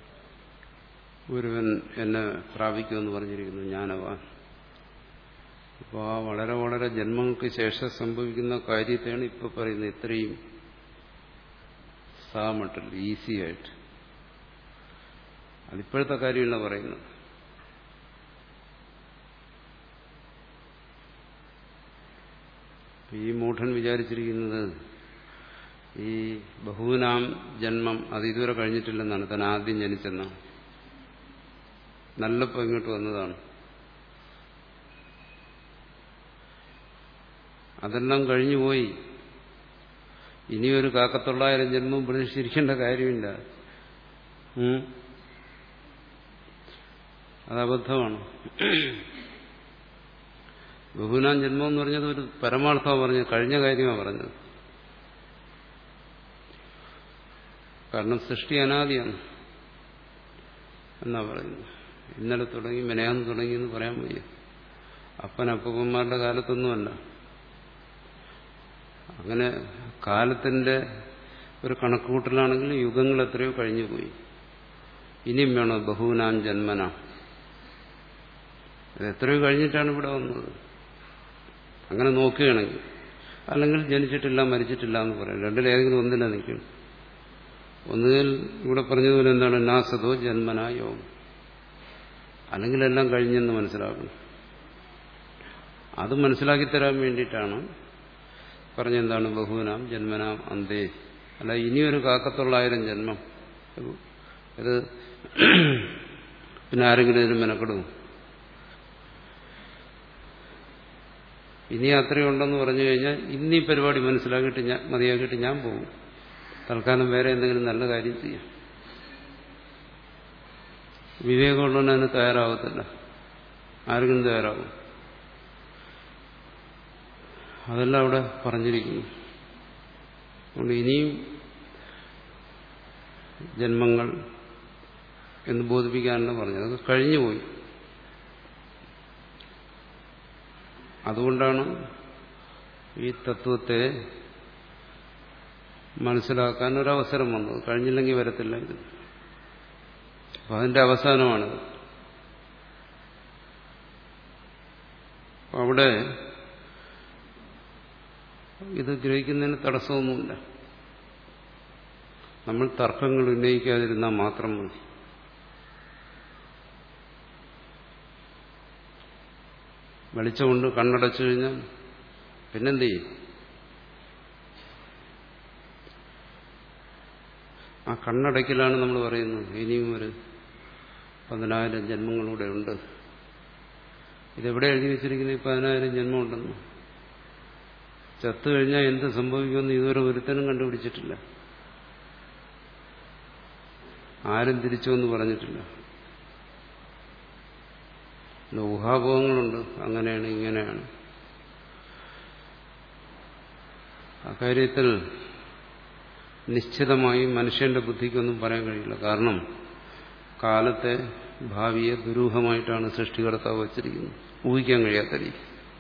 ഒരുവൻ എന്നെ പ്രാപിക്കുമെന്ന് പറഞ്ഞിരിക്കുന്നു. ജ്ഞാനവാൻ. അപ്പോൾ ആ വളരെ വളരെ ജന്മങ്ങൾക്ക് ശേഷം സംഭവിക്കുന്ന കാര്യത്തെയാണ് ഇപ്പോൾ പറയുന്നത്. ഇത്രയും സാമട്ടിൽ ഈസി ആയിട്ട്. അതിപ്പോഴത്തെ കാര്യമല്ല പറയുന്നത്. ഈ മൂഢൻ വിചാരിച്ചിരിക്കുന്നത് ഈ ബഹുനാം ജന്മം അത് ഇതുവരെ കഴിഞ്ഞിട്ടില്ലെന്നാണ്. താൻ ആദ്യം ജനിച്ചെന്നാണ്. നല്ലപ്പോൾ ഇങ്ങോട്ട് വന്നതാണ്. അതെല്ലാം കഴിഞ്ഞുപോയി. ഇനിയൊരു കാക്കത്തൊള്ളായിരം ജന്മം പ്രതീക്ഷിച്ചിരിക്കേണ്ട കാര്യമില്ല. അത് അബദ്ധമാണ്. ബഹുനാം ജന്മം എന്ന് പറഞ്ഞത് ഒരു പരമാർത്ഥമാണ് പറഞ്ഞത്, കഴിഞ്ഞ കാര്യമാണ് പറഞ്ഞത്. കാരണം സൃഷ്ടി അനാദിയാണ് എന്നാ പറയുന്നത്. ഇന്നലെ തുടങ്ങി മെനയാന്ന് തുടങ്ങി എന്ന് പറയാൻ വയ്യ. അപ്പനപ്പന്മാരുടെ കാലത്തൊന്നുമല്ല. അങ്ങനെ കാലത്തിന്റെ ഒരു കണക്കുകൂട്ടലാണെങ്കിൽ യുഗങ്ങൾ എത്രയോ കഴിഞ്ഞുപോയി. ഇനിയും വേണോ ബഹുനാം ജന്മന? ഇത് എത്രയോ കഴിഞ്ഞിട്ടാണ് ഇവിടെ വന്നത്. അങ്ങനെ നോക്കുകയാണെങ്കിൽ, അല്ലെങ്കിൽ ജനിച്ചിട്ടില്ല മരിച്ചിട്ടില്ല എന്ന് പറയാം. രണ്ടിലേതെങ്കിലും ഒന്നില്ല നിൽക്കണം. ഒന്നുകിൽ ഇവിടെ പറഞ്ഞതുപോലെ എന്താണ് നാസതോ ജന്മന യോഗം, അല്ലെങ്കിൽ എല്ലാം കഴിഞ്ഞെന്ന് മനസ്സിലാക്കണം. അത് മനസ്സിലാക്കി തരാൻ വേണ്ടിയിട്ടാണ് പറഞ്ഞെന്താണ് ബഹുനാം ജന്മനാം അന്തേ. അല്ല ഇനിയൊരു കാക്കത്തൊള്ളായിരം ജന്മം, ഇത് പിന്നെ ആരെങ്കിലും ഇതിന് മെനക്കെടും? ഇനി അത്രയുണ്ടെന്ന് പറഞ്ഞു കഴിഞ്ഞാൽ ഇന്നീ പരിപാടി മനസ്സിലാക്കിയിട്ട് ഞാൻ മതിയാക്കിയിട്ട് ഞാൻ പോകും. തൽക്കാലം വേറെ എന്തെങ്കിലും നല്ല കാര്യം ചെയ്യാം. വിവേകമുള്ളവന് അതിന് തയ്യാറാവത്തില്ല. ആരെങ്കിലും തയ്യാറാവും? അതെല്ലാം അവിടെ പറഞ്ഞിരിക്കുന്നു. അതുകൊണ്ട് ഇനിയും ജന്മങ്ങൾ എന്ന് ബോധിപ്പിക്കാനല്ല പറഞ്ഞത്. അത് കഴിഞ്ഞുപോയി. അതുകൊണ്ടാണ് ഈ തത്വത്തെ മനസ്സിലാക്കാൻ ഒരവസരം വന്നത്. കഴിഞ്ഞില്ലെങ്കിൽ വരത്തില്ല ഇത്. അപ്പം അതിന്റെ അവസാനമാണിത്. അവിടെ ഇത് ഗ്രഹിക്കുന്നതിന് തടസ്സമൊന്നുമില്ല. നമ്മൾ തർക്കങ്ങൾ ഉന്നയിക്കാതിരുന്നാൽ മാത്രം മതി. വെളിച്ചമുണ്ട് കണ്ണടച്ചു കഴിഞ്ഞാൽ പിന്നെന്ത് ചെയ്യും? ആ കണ്ണടയ്ക്കലാണ് നമ്മൾ പറയുന്നത് ഇനിയും ഒരു പതിനായിരം ജന്മങ്ങളൂടെ ഉണ്ട്. ഇതെവിടെ എഴുതി വെച്ചിരിക്കുന്നത്? ഈ പതിനായിരം ജന്മമുണ്ടെന്ന്. ചത്തു കഴിഞ്ഞാൽ എന്ത് സംഭവിക്കുമെന്ന് ഇതുവരെ ഒരുത്തനും കണ്ടുപിടിച്ചിട്ടില്ല. ആരും തിരിച്ചുവെന്ന് പറഞ്ഞിട്ടില്ല. ഊഹാപോഹങ്ങളുണ്ട്, അങ്ങനെയാണ് ഇങ്ങനെയാണ്. അക്കാര്യത്തിൽ നിശ്ചിതമായി മനുഷ്യന്റെ ബുദ്ധിക്കൊന്നും പറയാൻ കഴിയില്ല. കാരണം കാലത്തെ ഭാവിയെ ദുരൂഹമായിട്ടാണ് സൃഷ്ടികർത്താവ് വച്ചിരിക്കുന്നത്. ഊഹിക്കാൻ കഴിയാത്ത രീതി.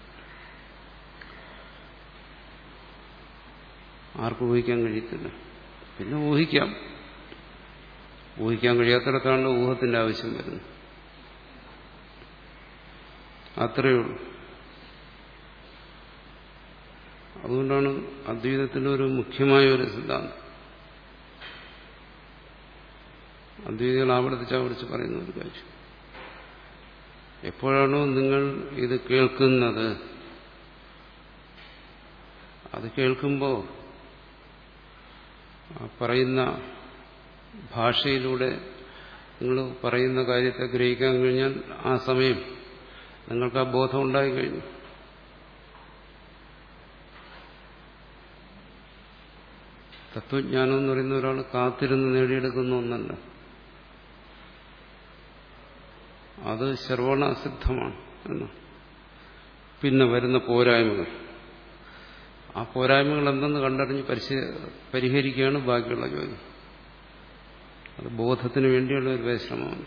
ആർക്കും ഊഹിക്കാൻ കഴിയത്തില്ല. പിന്നെ ഊഹിക്കാം. ഊഹിക്കാൻ കഴിയാത്തിടത്താണല്ലോ ഊഹത്തിന്റെ ആവശ്യം വരുന്നത്. അത്രയേ ഉള്ളൂ. അതുകൊണ്ടാണ് അദ്വൈതത്തിൻ്റെ ഒരു മുഖ്യമായ ഒരു സിദ്ധാന്തം. അദ്വൈതികൾ ആവർത്തിച്ചാവർത്തിച്ച് പറയുന്ന ഒരു കാര്യം, എപ്പോഴാണോ നിങ്ങൾ ഇത് കേൾക്കുന്നത്, അത് കേൾക്കുമ്പോൾ പറയുന്ന ഭാഷയിലൂടെ നിങ്ങൾ പറയുന്ന കാര്യത്തെ ഗ്രഹിക്കാൻ കഴിഞ്ഞാൽ ആ സമയം നിങ്ങൾക്ക് ആ ബോധം ഉണ്ടായി കഴിഞ്ഞു. തത്വജ്ഞാനം എന്ന് പറയുന്ന ഒരാൾ കാത്തിരുന്ന് നേടിയെടുക്കുന്ന ഒന്നല്ല. അത് ശ്രവണസിദ്ധമാണ് എന്ന്. പിന്നെ വരുന്ന പോരായ്മകൾ, ആ പോരായ്മകൾ എന്തെന്ന് കണ്ടറിഞ്ഞ് പരിഹരിക്കുകയാണ് ബാക്കിയുള്ള ജോലി. അത് ബോധത്തിന് വേണ്ടിയുള്ള ഒരു പരിശ്രമമല്ല.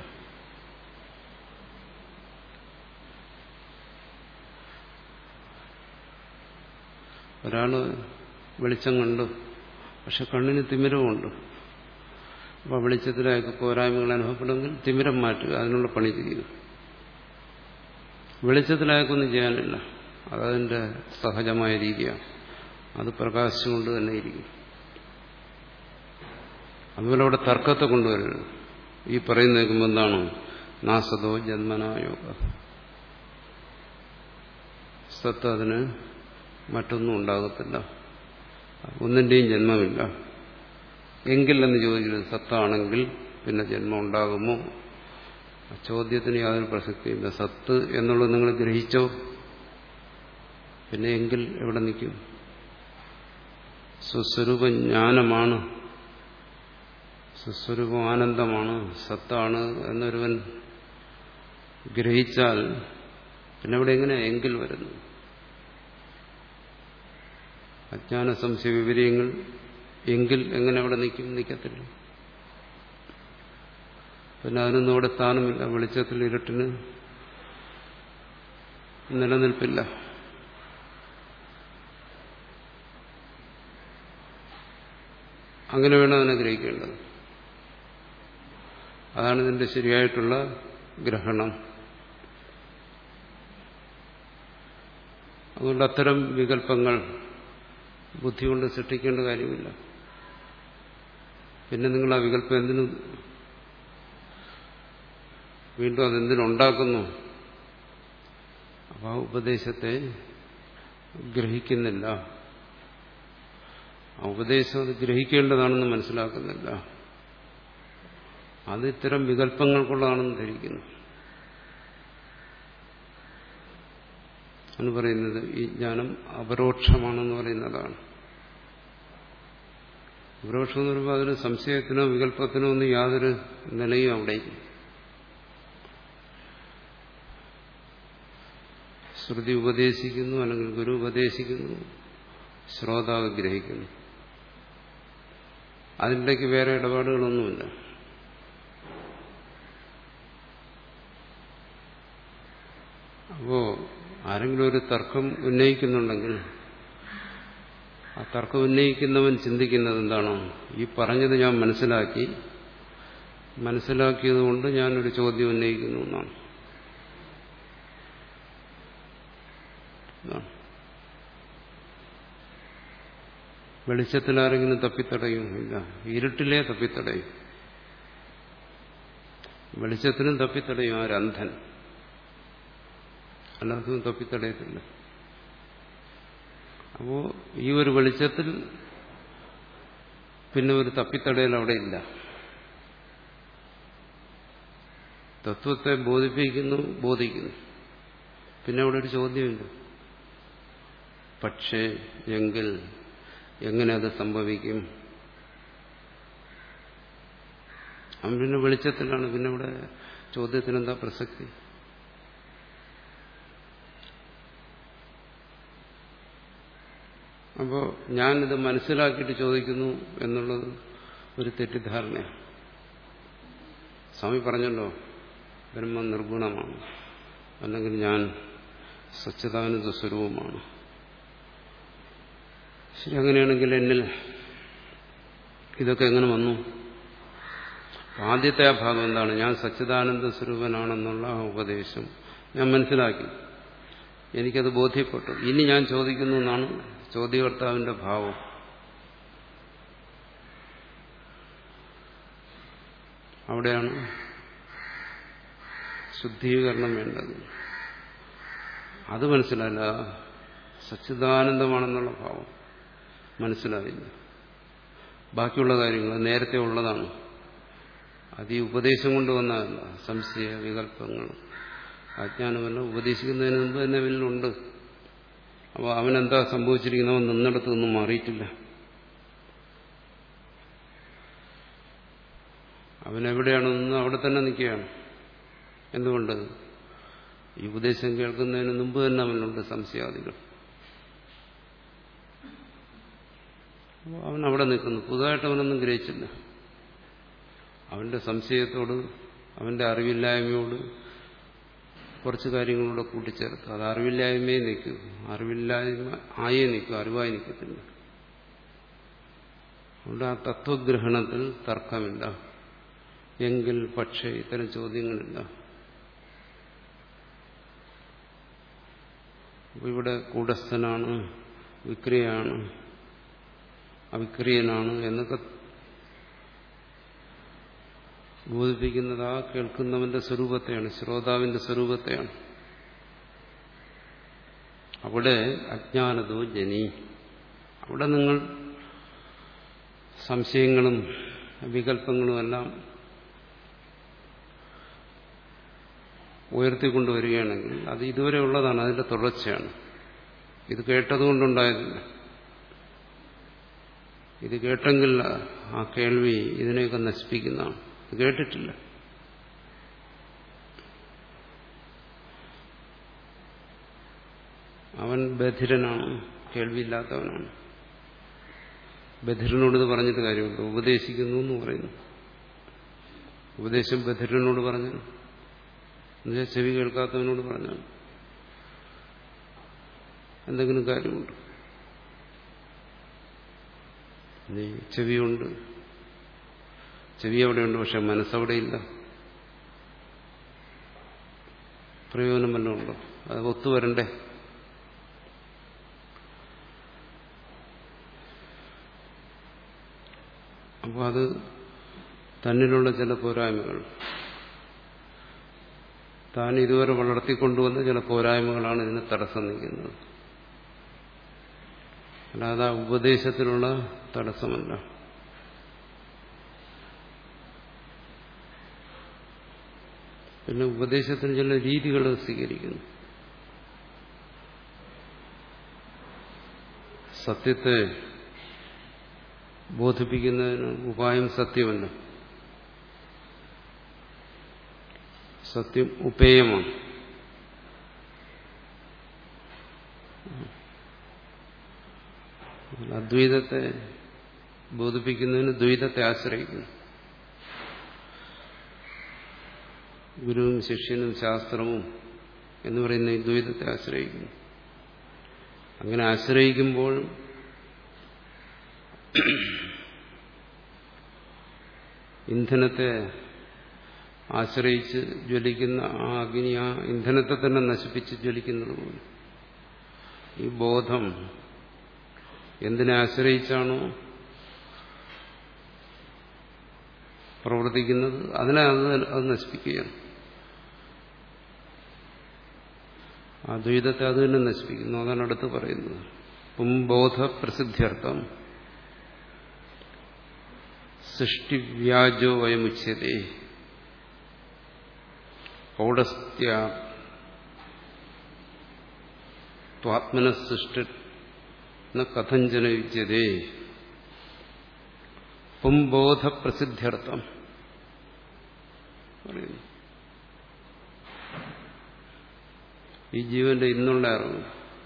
ഒരാള് വെളിച്ചം കണ്ടു, പക്ഷെ കണ്ണിന് തിമിരവുമുണ്ട്. അപ്പോൾ വെളിച്ചത്തിലേക്ക് പോരായ്മകൾ അനുഭവപ്പെടുമെങ്കിൽ തിമിരം മാറ്റുക, അതിനുള്ള പണി ചെയ്യുക. വെളിച്ചത്തിലായൊക്കൊന്നും ചെയ്യാനില്ല. അതതിൻ്റെ സഹജമായ രീതിയാണ്. അത് പ്രകാശിച്ചുകൊണ്ട് തന്നെ ഇരിക്കും. അതുപോലെ അവിടെ തർക്കത്തെ കൊണ്ടുവരരുത്. ഈ പറയുന്ന കേൾക്കുമ്പോൾ എന്താണ്? നാസതോ ജന്മനായോഗ, സത്ത് അതിന് മറ്റൊന്നും ഉണ്ടാകത്തില്ല, ഒന്നിന്റെയും ജന്മമില്ല. എങ്കിൽ എന്ന് ചോദിക്കരുത്. സത്താണെങ്കിൽ പിന്നെ ജന്മം ഉണ്ടാകുമോ? ചോദ്യത്തിന് യാതൊരു പ്രസക്തിയില്ല. സത്ത് എന്നുള്ളത് നിങ്ങൾ ഗ്രഹിച്ചോ? പിന്നെ എങ്കിൽ എവിടെ നിൽക്കും? സ്വസ്വരൂപ ജ്ഞാനമാണ്, സ്വസ്വരൂപം ആനന്ദമാണ്, സത്താണ് എന്നൊരുവൻ ഗ്രഹിച്ചാൽ പിന്നെ അവിടെ എങ്ങനെ എങ്കിൽ വരുന്നു? അജ്ഞാന സംശയ വിപര്യങ്ങൾ എങ്കിൽ എങ്ങനെ അവിടെ നിൽക്കും? നിൽക്കത്തില്ല. പിന്നെ അതിനൊന്നും അവിടെ സ്ഥാനമില്ല. വെളിച്ചത്തിൽ ഇരുട്ടിന് നിലനിൽപ്പില്ല. അങ്ങനെ വേണം അതിനെ ഗ്രഹിക്കേണ്ടത്. അതാണ് ഇതിന്റെ ശരിയായിട്ടുള്ള ഗ്രഹണം. അതുകൊണ്ട് അത്തരം വികല്പങ്ങൾ ബുദ്ധി കൊണ്ട് സൃഷ്ടിക്കേണ്ട കാര്യമില്ല. പിന്നെ നിങ്ങൾ ആ വികല്പം എന്തിനു വീണ്ടും അതെന്തിനുണ്ടാക്കുന്നു? അപ്പോൾ ആ ഉപദേശത്തെ ഗ്രഹിക്കുന്നില്ല. ആ ഉപദേശം അത് ഗ്രഹിക്കേണ്ടതാണെന്ന് മനസ്സിലാക്കുന്നില്ല. അത് ഇത്തരം വികല്പങ്ങൾക്കുള്ളതാണെന്ന് ധരിക്കുന്നു. എന്ന് പറയുന്നത് ഈ ജ്ഞാനം അപരോക്ഷമാണെന്ന് പറയുന്നതാണ്. അപരോക്ഷം എന്ന് പറയുമ്പോൾ അതിന് സംശയത്തിനോ വികല്പത്തിനോ ഒന്നും യാതൊരു നിലയും അവിടെ. ശ്രുതി ഉപദേശിക്കുന്നു, അല്ലെങ്കിൽ ഗുരു ഉപദേശിക്കുന്നു, ശ്രോതാവ് ഗ്രഹിക്കുന്നു. അതിൻ്റെക്ക് വേറെ ഇടപാടുകളൊന്നുമില്ല. അപ്പോ ആരെങ്കിലും ഒരു തർക്കം ഉന്നയിക്കുന്നുണ്ടെങ്കിൽ ആ തർക്കം ഉന്നയിക്കുന്നവൻ ചിന്തിക്കുന്നത് എന്താണോ? ഈ പറഞ്ഞത് ഞാൻ മനസ്സിലാക്കി, മനസ്സിലാക്കിയതുകൊണ്ട് ഞാനൊരു ചോദ്യം ഉന്നയിക്കുന്നു എന്നാണ്. വെളിച്ചത്തിൽ ആരെങ്കിലും തപ്പിത്തടയും? ഇല്ല. ഇരുട്ടിലേ തപ്പിത്തടയും. വെളിച്ചത്തിനും തപ്പിത്തടയും ആരന്ധൻ, അല്ലാതൊന്നും തപ്പിത്തടയത്തില്ല. അപ്പോ ഈ ഒരു വെളിച്ചത്തിൽ പിന്നെ ഒരു തപ്പിത്തടയൽ അവിടെ ഇല്ല. തത്വത്തെ ബോധിപ്പിക്കുന്നു, ബോധിക്കുന്നു. പിന്നെ അവിടെ ഒരു ചോദ്യമില്ല. പക്ഷേ എങ്കിൽ എങ്ങനെ അത് സംഭവിക്കും? അവൻ പിന്നെ വെളിച്ചത്തിലാണ്. പിന്നെ ഇവിടെ ചോദ്യത്തിനെന്താ പ്രസക്തി? അപ്പോൾ ഞാനിത് മനസ്സിലാക്കിയിട്ട് ചോദിക്കുന്നു എന്നുള്ളത് ഒരു തെറ്റിദ്ധാരണയാണ്. സ്വാമി പറഞ്ഞല്ലോ, ബ്രഹ്മം നിർഗുണമാണ്, അല്ലെങ്കിൽ ഞാൻ സച്ചിദാനന്ദ സ്വരൂപമാണ്. ശരി, അങ്ങനെയാണെങ്കിൽ എന്നിൽ ഇതൊക്കെ എങ്ങനെ വന്നു? ആദ്യത്തെ ആ ഭാഗം എന്താണ്? ഞാൻ സച്ചിദാനന്ദ സ്വരൂപനാണെന്നുള്ള ആ ഉപദേശം ഞാൻ മനസ്സിലാക്കി, എനിക്കത് ബോധ്യപ്പെട്ടു. ഇനി ഞാൻ ചോദിക്കുന്നു എന്നാണ് ചോദ്യകർത്താവിന്റെ ഭാവം. അവിടെയാണ് ശുദ്ധീകരണം വേണ്ടത്. അത് മനസ്സിലായില്ല. സച്ചിദാനന്ദമാണെന്നുള്ള ഭാവം മനസ്സിലായില്ല. ബാക്കിയുള്ള കാര്യങ്ങൾ നേരത്തെ ഉള്ളതാണ്. അത് ഈ ഉപദേശം കൊണ്ടുവന്നതല്ല. സംശയ വികല്പങ്ങൾ അജ്ഞാനമല്ല, ഉപദേശിക്കുന്നതിന് മുമ്പ് തന്നെ അവനിലുണ്ട്. അപ്പോൾ അവനെന്താ സംഭവിച്ചിരിക്കുന്നവൻ നിന്നിടത്ത് നിന്നും മാറിയിട്ടില്ല. അവനെവിടെയാണ് നിന്ന് അവിടെ തന്നെ നിൽക്കുകയാണ്. എന്തുകൊണ്ട്? ഈ ഉപദേശം കേൾക്കുന്നതിന് മുമ്പ് തന്നെ അവനുണ്ട് സംശയാദികൾ. അവൻ അവിടെ നിൽക്കുന്നു. പുതുതായിട്ട് അവനൊന്നും ഗ്രഹിച്ചില്ല. അവന്റെ സംശയത്തോട്, അവന്റെ അറിവില്ലായ്മയോട് കുറച്ച് കാര്യങ്ങളൂടെ കൂട്ടിച്ചേർത്ത്. അത് അറിവില്ലായ്മയെ നിൽക്കും. അറിവില്ലായ്മ ആയേ നിൽക്കും, അറിവായി നിൽക്കത്തില്ല. അതുകൊണ്ട് ആ തത്വഗ്രഹണത്തിൽ തർക്കമില്ല. എങ്കിൽ പക്ഷേ ഇത്തരം ചോദ്യങ്ങളില്ല. അപ്പോൾ ഇവിടെ കൂടസ്ഥനാണ്, വിക്രിയാണ്, അവിക്രിയനാണ് എന്നൊക്കെ ബോധിപ്പിക്കുന്നത് ആ കേൾക്കുന്നവന്റെ സ്വരൂപത്തെയാണ്, ശ്രോതാവിന്റെ സ്വരൂപത്തെയാണ്. അവിടെ അജ്ഞാനതോ ജനി, അവിടെ നിങ്ങൾ സംശയങ്ങളും വികല്പങ്ങളും എല്ലാം ഉയർത്തിക്കൊണ്ടുവരികയാണെങ്കിൽ അത് ഇതുവരെ ഉള്ളതാണ്, അതിന്റെ തുടർച്ചയാണ്. ഇത് കേട്ടതുകൊണ്ടുണ്ടായതില്ല. ഇത് കേട്ടെങ്കിൽ ആ കേൾവി ഇതിനെയൊക്കെ നശിപ്പിക്കുന്നതാണ്. ഇത് കേട്ടിട്ടില്ല. അവൻ ബധിരനാണ്, കേൾവിയില്ലാത്തവനാണ്. ബധിരനോട് ഇത് പറഞ്ഞിട്ട് കാര്യമുണ്ട്. ഉപദേശിക്കുന്നു എന്ന് പറയുന്നു. ഉപദേശം ബധിരനോട് പറഞ്ഞു, എന്നുവെച്ചാൽ ചെവി കേൾക്കാത്തവനോട് പറഞ്ഞാൽ എന്തെങ്കിലും കാര്യമുണ്ട്? നീ ചെവിയുണ്ട്, ചെവി അവിടെയുണ്ട്, പക്ഷെ മനസ്സവിടെയില്ല. പ്രയോജനം വല്ലതും ഉണ്ടോ? അത് ഒത്തുവരണ്ടേ? അപ്പോൾ അത് തന്നിലുള്ള ചില പോരായ്മകൾ, താൻ ഇതുവരെ വളർത്തിക്കൊണ്ടുവന്ന ചില പോരായ്മകളാണ് ഇതിന് തടസ്സം നിൽക്കുന്നത്. അല്ലാതെ ആ ഉപദേശത്തിലുള്ള തടസ്സമല്ല. പിന്നെ ഉപദേശത്തിന് ചില രീതികൾ സ്വീകരിക്കുന്നു. സത്യത്തെ ബോധിപ്പിക്കുന്നതിന് ഉപായം സത്യമല്ല, സത്യം ഉപേയമാണ്. അദ്വൈതത്തെ ബോധിപ്പിക്കുന്നതിന് ദ്വൈതത്തെ ആശ്രയിക്കുന്നു. ഗുരുവും ശിഷ്യനും ശാസ്ത്രവും എന്ന് പറയുന്ന ഈ ദ്വൈതത്തെ ആശ്രയിക്കുന്നു. അങ്ങനെ ആശ്രയിക്കുമ്പോൾ ഇന്ധനത്തെ ആശ്രയിച്ച് ജ്വലിക്കുന്ന ആ അഗ്നി ആ ഇന്ധനത്തെ തന്നെ നശിപ്പിച്ച് ജ്വലിക്കുന്നത് പോലെ ഈ ബോധം എന്തിനെ ആശ്രയിച്ചാണോ പ്രവർത്തിക്കുന്നത് അതിനെ അത് അത് നശിപ്പിക്കുകയാണ്. ആ ദ്വൈതത്തെ അത് തന്നെ നശിപ്പിക്കുന്നു. അതാണ് അടുത്ത് പറയുന്നത്. പുംബോധ പ്രസിദ്ധ്യർത്ഥം സൃഷ്ടിവ്യാജോ വയമുച്യതേ പൗഢസ്ത്യ ത്വാത്മനസൃഷ്ടി കഥഞ്ചന യുജ്യതേ. പുംബോധ പ്രസിദ്ധ്യർത്ഥം പറയുന്നു. ഈ ജീവന്റെ ഇന്നുള്ള അറിവ്,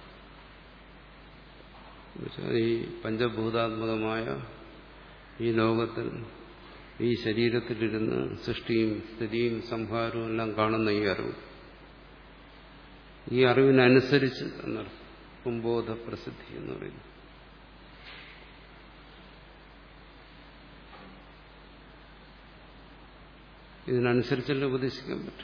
ഈ പഞ്ചഭൂതാത്മകമായ ഈ ലോകത്തിൽ ഈ ശരീരത്തിലിരുന്ന് സൃഷ്ടിയും സ്ഥിതിയും സംഹാരവും എല്ലാം കാണുന്ന ഈ അറിവ്, ഈ അറിവിനനുസരിച്ച് എന്നർത്ഥം പുംബോധ പ്രസിദ്ധി എന്ന് പറയുന്നു. ഇതിനനുസരിച്ചല്ലേ ഉപദേശിക്കാൻ പറ്റും.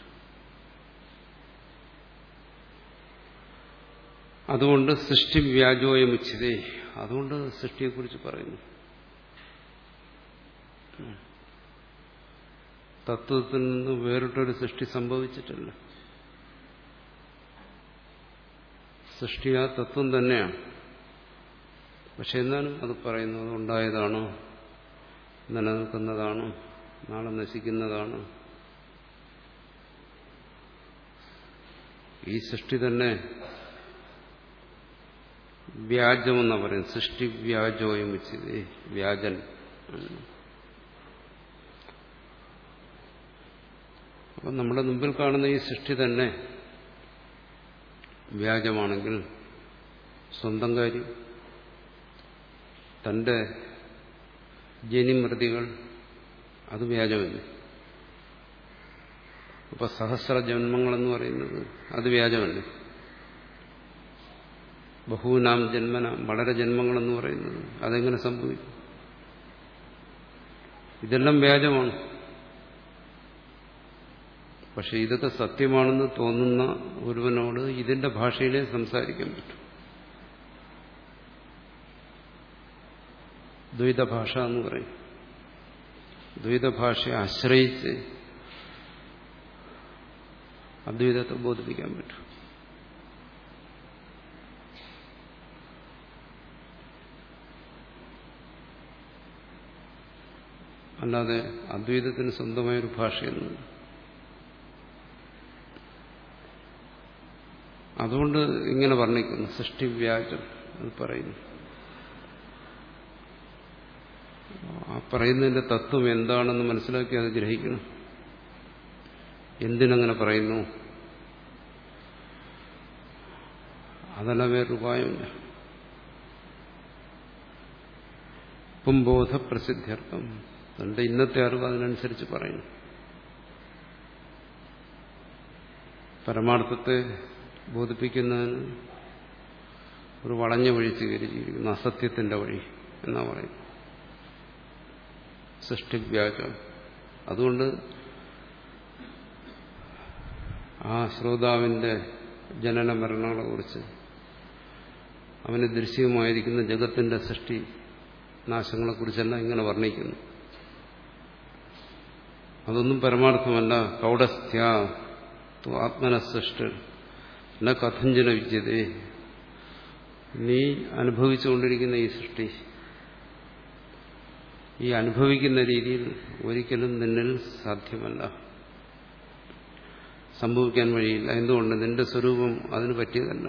അതുകൊണ്ട് സൃഷ്ടി വ്യാജോയമുച്ചിതേ, അതുകൊണ്ട് സൃഷ്ടിയെക്കുറിച്ച് പറയുന്നു. തത്വത്തിൽ നിന്ന് വേറിട്ടൊരു സൃഷ്ടി സംഭവിച്ചിട്ടില്ല. സൃഷ്ടി ആ തത്വം തന്നെയാണ്. പക്ഷെ എന്നാലും അത് പറയുന്നു, അത് ഉണ്ടായതാണോ, നിലനിൽക്കുന്നതാണോ, നാളെ നശിക്കുന്നതാണോ? ഈ സൃഷ്ടി തന്നെ വ്യാജമെന്നാ പറയുന്നത്. സൃഷ്ടി വ്യാജോയം വെച്ചത് വ്യാജൻ. അപ്പം നമ്മുടെ മുമ്പിൽ കാണുന്ന ഈ സൃഷ്ടി തന്നെ വ്യാജമാണെങ്കിൽ സ്വന്തം കാര്യം, തന്റെ ജനിമൃതികൾ അത് വ്യാജമല്ലേ? അപ്പൊ സഹസ്ര ജന്മങ്ങളെന്ന് പറയുന്നത് അത് വ്യാജമല്ലേ? ബഹൂനാം ജന്മന, വളരെ ജന്മങ്ങളെന്ന് പറയുന്നത് അതെങ്ങനെ സംഭവിക്കും? ഇതെല്ലാം വ്യാജമാണ്. പക്ഷെ ഇതൊക്കെ സത്യമാണെന്ന് തോന്നുന്ന ഒരുവനോട് ഇതിന്റെ ഭാഷയിലേ സംസാരിക്കാൻ പറ്റും. ദ്വൈതഭാഷ എന്ന് പറയും. ദ്വൈതഭാഷയെ ആശ്രയിച്ച് അദ്വൈതത്തെ ബോധിപ്പിക്കാൻ പറ്റും. അല്ലാതെ അദ്വൈതത്തിന് സ്വന്തമായൊരു ഭാഷയൊന്നുമില്ല. അതുകൊണ്ട് ഇങ്ങനെ വർണ്ണിക്കുന്നു. സൃഷ്ടിവ്യാജം അത് പറയുന്നു. ആ പറയുന്നതിന്റെ തത്വം എന്താണെന്ന് മനസ്സിലാക്കി അത് ഗ്രഹിക്കണം. എന്തിനങ്ങനെ പറയുന്നു? അതല്ല വേറൊരു ഉപായമില്ല. പുംബോധ പ്രസിദ്ധ്യർത്ഥം. തന്റെ ഇന്നത്തെ അറിവ് അതിനനുസരിച്ച് പറയുന്നു. പരമാർത്ഥത്തെ ബോധിപ്പിക്കുന്നതിന് ഒരു വളഞ്ഞ വഴി സ്വീകരിച്ചിരിക്കുന്നു. അസത്യത്തിന്റെ വഴി എന്നാ പറയുന്നു. സൃഷ്ടിവ്യാജം. അതുകൊണ്ട് ആ ശ്രോതാവിന്റെ ജനന മരണങ്ങളെക്കുറിച്ച്, അവന് ദൃശ്യമായിരിക്കുന്ന ജഗത്തിന്റെ സൃഷ്ടി നാശങ്ങളെക്കുറിച്ചെല്ലാം ഇങ്ങനെ വർണ്ണിക്കുന്നു. അതൊന്നും പരമാർത്ഥമല്ല. കൗടസ്ഥ്യ ആത്മനസൃഷ്ടി ന കഥഞ്ചന വിദ്യതേ. നീ അനുഭവിച്ചുകൊണ്ടിരിക്കുന്ന ഈ സൃഷ്ടി, ഈ അനുഭവിക്കുന്ന രീതിയിൽ ഒരിക്കലും നിന്നിൽ സാധ്യമല്ല, സംഭവിക്കാൻ വഴിയില്ല. എന്തുകൊണ്ട്? നിന്റെ സ്വരൂപം അതിന് പറ്റിയതല്ല.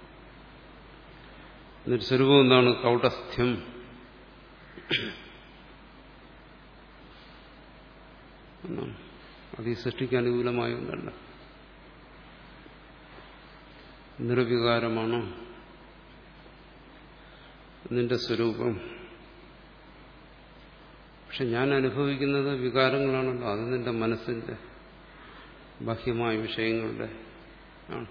നിന്റെ സ്വരൂപം എന്താണ്? കൗടസ്ഥ്യം. അത് ഈ സൃഷ്ടിക്ക് അനുകൂലമായ ഒന്നല്ല. നിർവികാരമാണ് നിന്റെ സ്വരൂപം. പക്ഷെ ഞാൻ അനുഭവിക്കുന്നത് വികാരങ്ങളാണല്ലോ. അത് നിന്റെ മനസ്സിന്റെ ബാഹ്യമായ വിഷയങ്ങളുടെ ആണ്.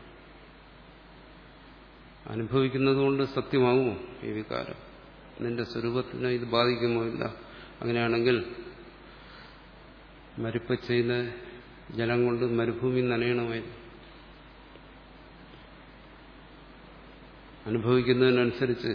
അനുഭവിക്കുന്നത് കൊണ്ട് സത്യമാകുമോ ഈ വികാരം? നിന്റെ സ്വരൂപത്തിനെ ഇത് ബാധിക്കുമോ? ഇല്ല. അങ്ങനെയാണെങ്കിൽ മരിപ്പ ചെയ്യുന്ന ജലം കൊണ്ട് മരുഭൂമി നനയണമായിരുന്നു. അനുഭവിക്കുന്നതിനനുസരിച്ച്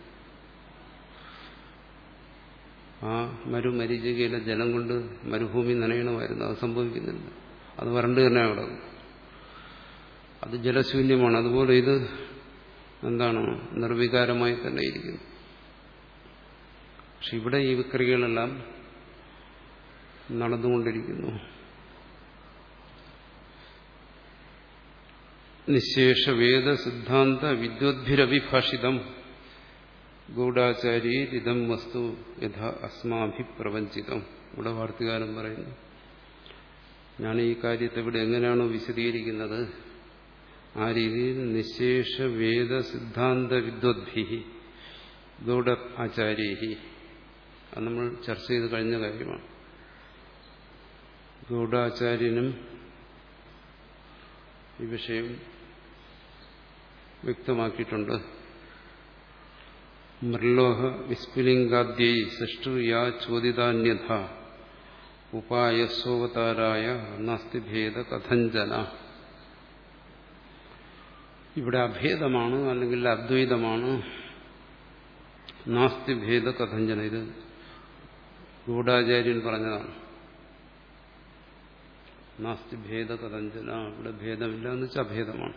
ആ മരുമരീചികയിലെ ജലം കൊണ്ട് മരുഭൂമി നനയണമായിരുന്നു. അത് സംഭവിക്കുന്നില്ല. അത് വരണ്ട് തന്നെ കിടക്കും. അത് ജലശൂന്യമാണ്. അതുപോലെ ഇത് എന്താണ്? നിർവികാരമായി തന്നെ ഇരിക്കുന്നു. പക്ഷെ ഇവിടെ ഈ വിക്രിയകളെല്ലാം നടന്നുകൊണ്ടിരിക്കുന്നു. നിശേഷ വേദ സിദ്ധാന്ത വിദ്വദ്ഭിരവിഭാഷിതം ഗൂഢാചാര്യരിതം വസ്തു യഥാ അസ്മാഭിപ്രവഞ്ചിതം. ഇവിടെ വാർത്തകാരൻ പറയുന്നു, ഞാൻ ഈ കാര്യത്തെ ഇവിടെ എങ്ങനെയാണോ വിശദീകരിക്കുന്നത് ആ രീതിയിൽ നിശേഷ വേദ സിദ്ധാന്ത വിദ്വദ്ഭി ഗൗഡ ആചാര്യഹി, അത് നമ്മൾ ചർച്ച ചെയ്ത് കഴിഞ്ഞ കാര്യമാണ്. ഗൗഡാചാര്യനും ഈ വിഷയം വ്യക്തമാക്കിയിട്ടുണ്ട്. മൃലോഹ വിസ്ഫുലിംഗാദ്യൈ സൃഷ്ടു യാ ചോദിതാന്യഥ ഉപായസോവതാരായ നാസ്തി ഭേദ കഥഞ്ചന. ഇവിടെ അഭേദമാണ്, അല്ലെങ്കിൽ അദ്വൈതമാണ്. നാസ്തി ഭേദ കഥഞ്ചന, ഇത് ഗൂഢാചാര്യൻ പറഞ്ഞതാണ്. നാസ്തി ഭേദ കഥഞ്ചന, ഇവിടെ ഭേദമില്ല എന്ന് വെച്ചാൽ അഭേദമാണ്.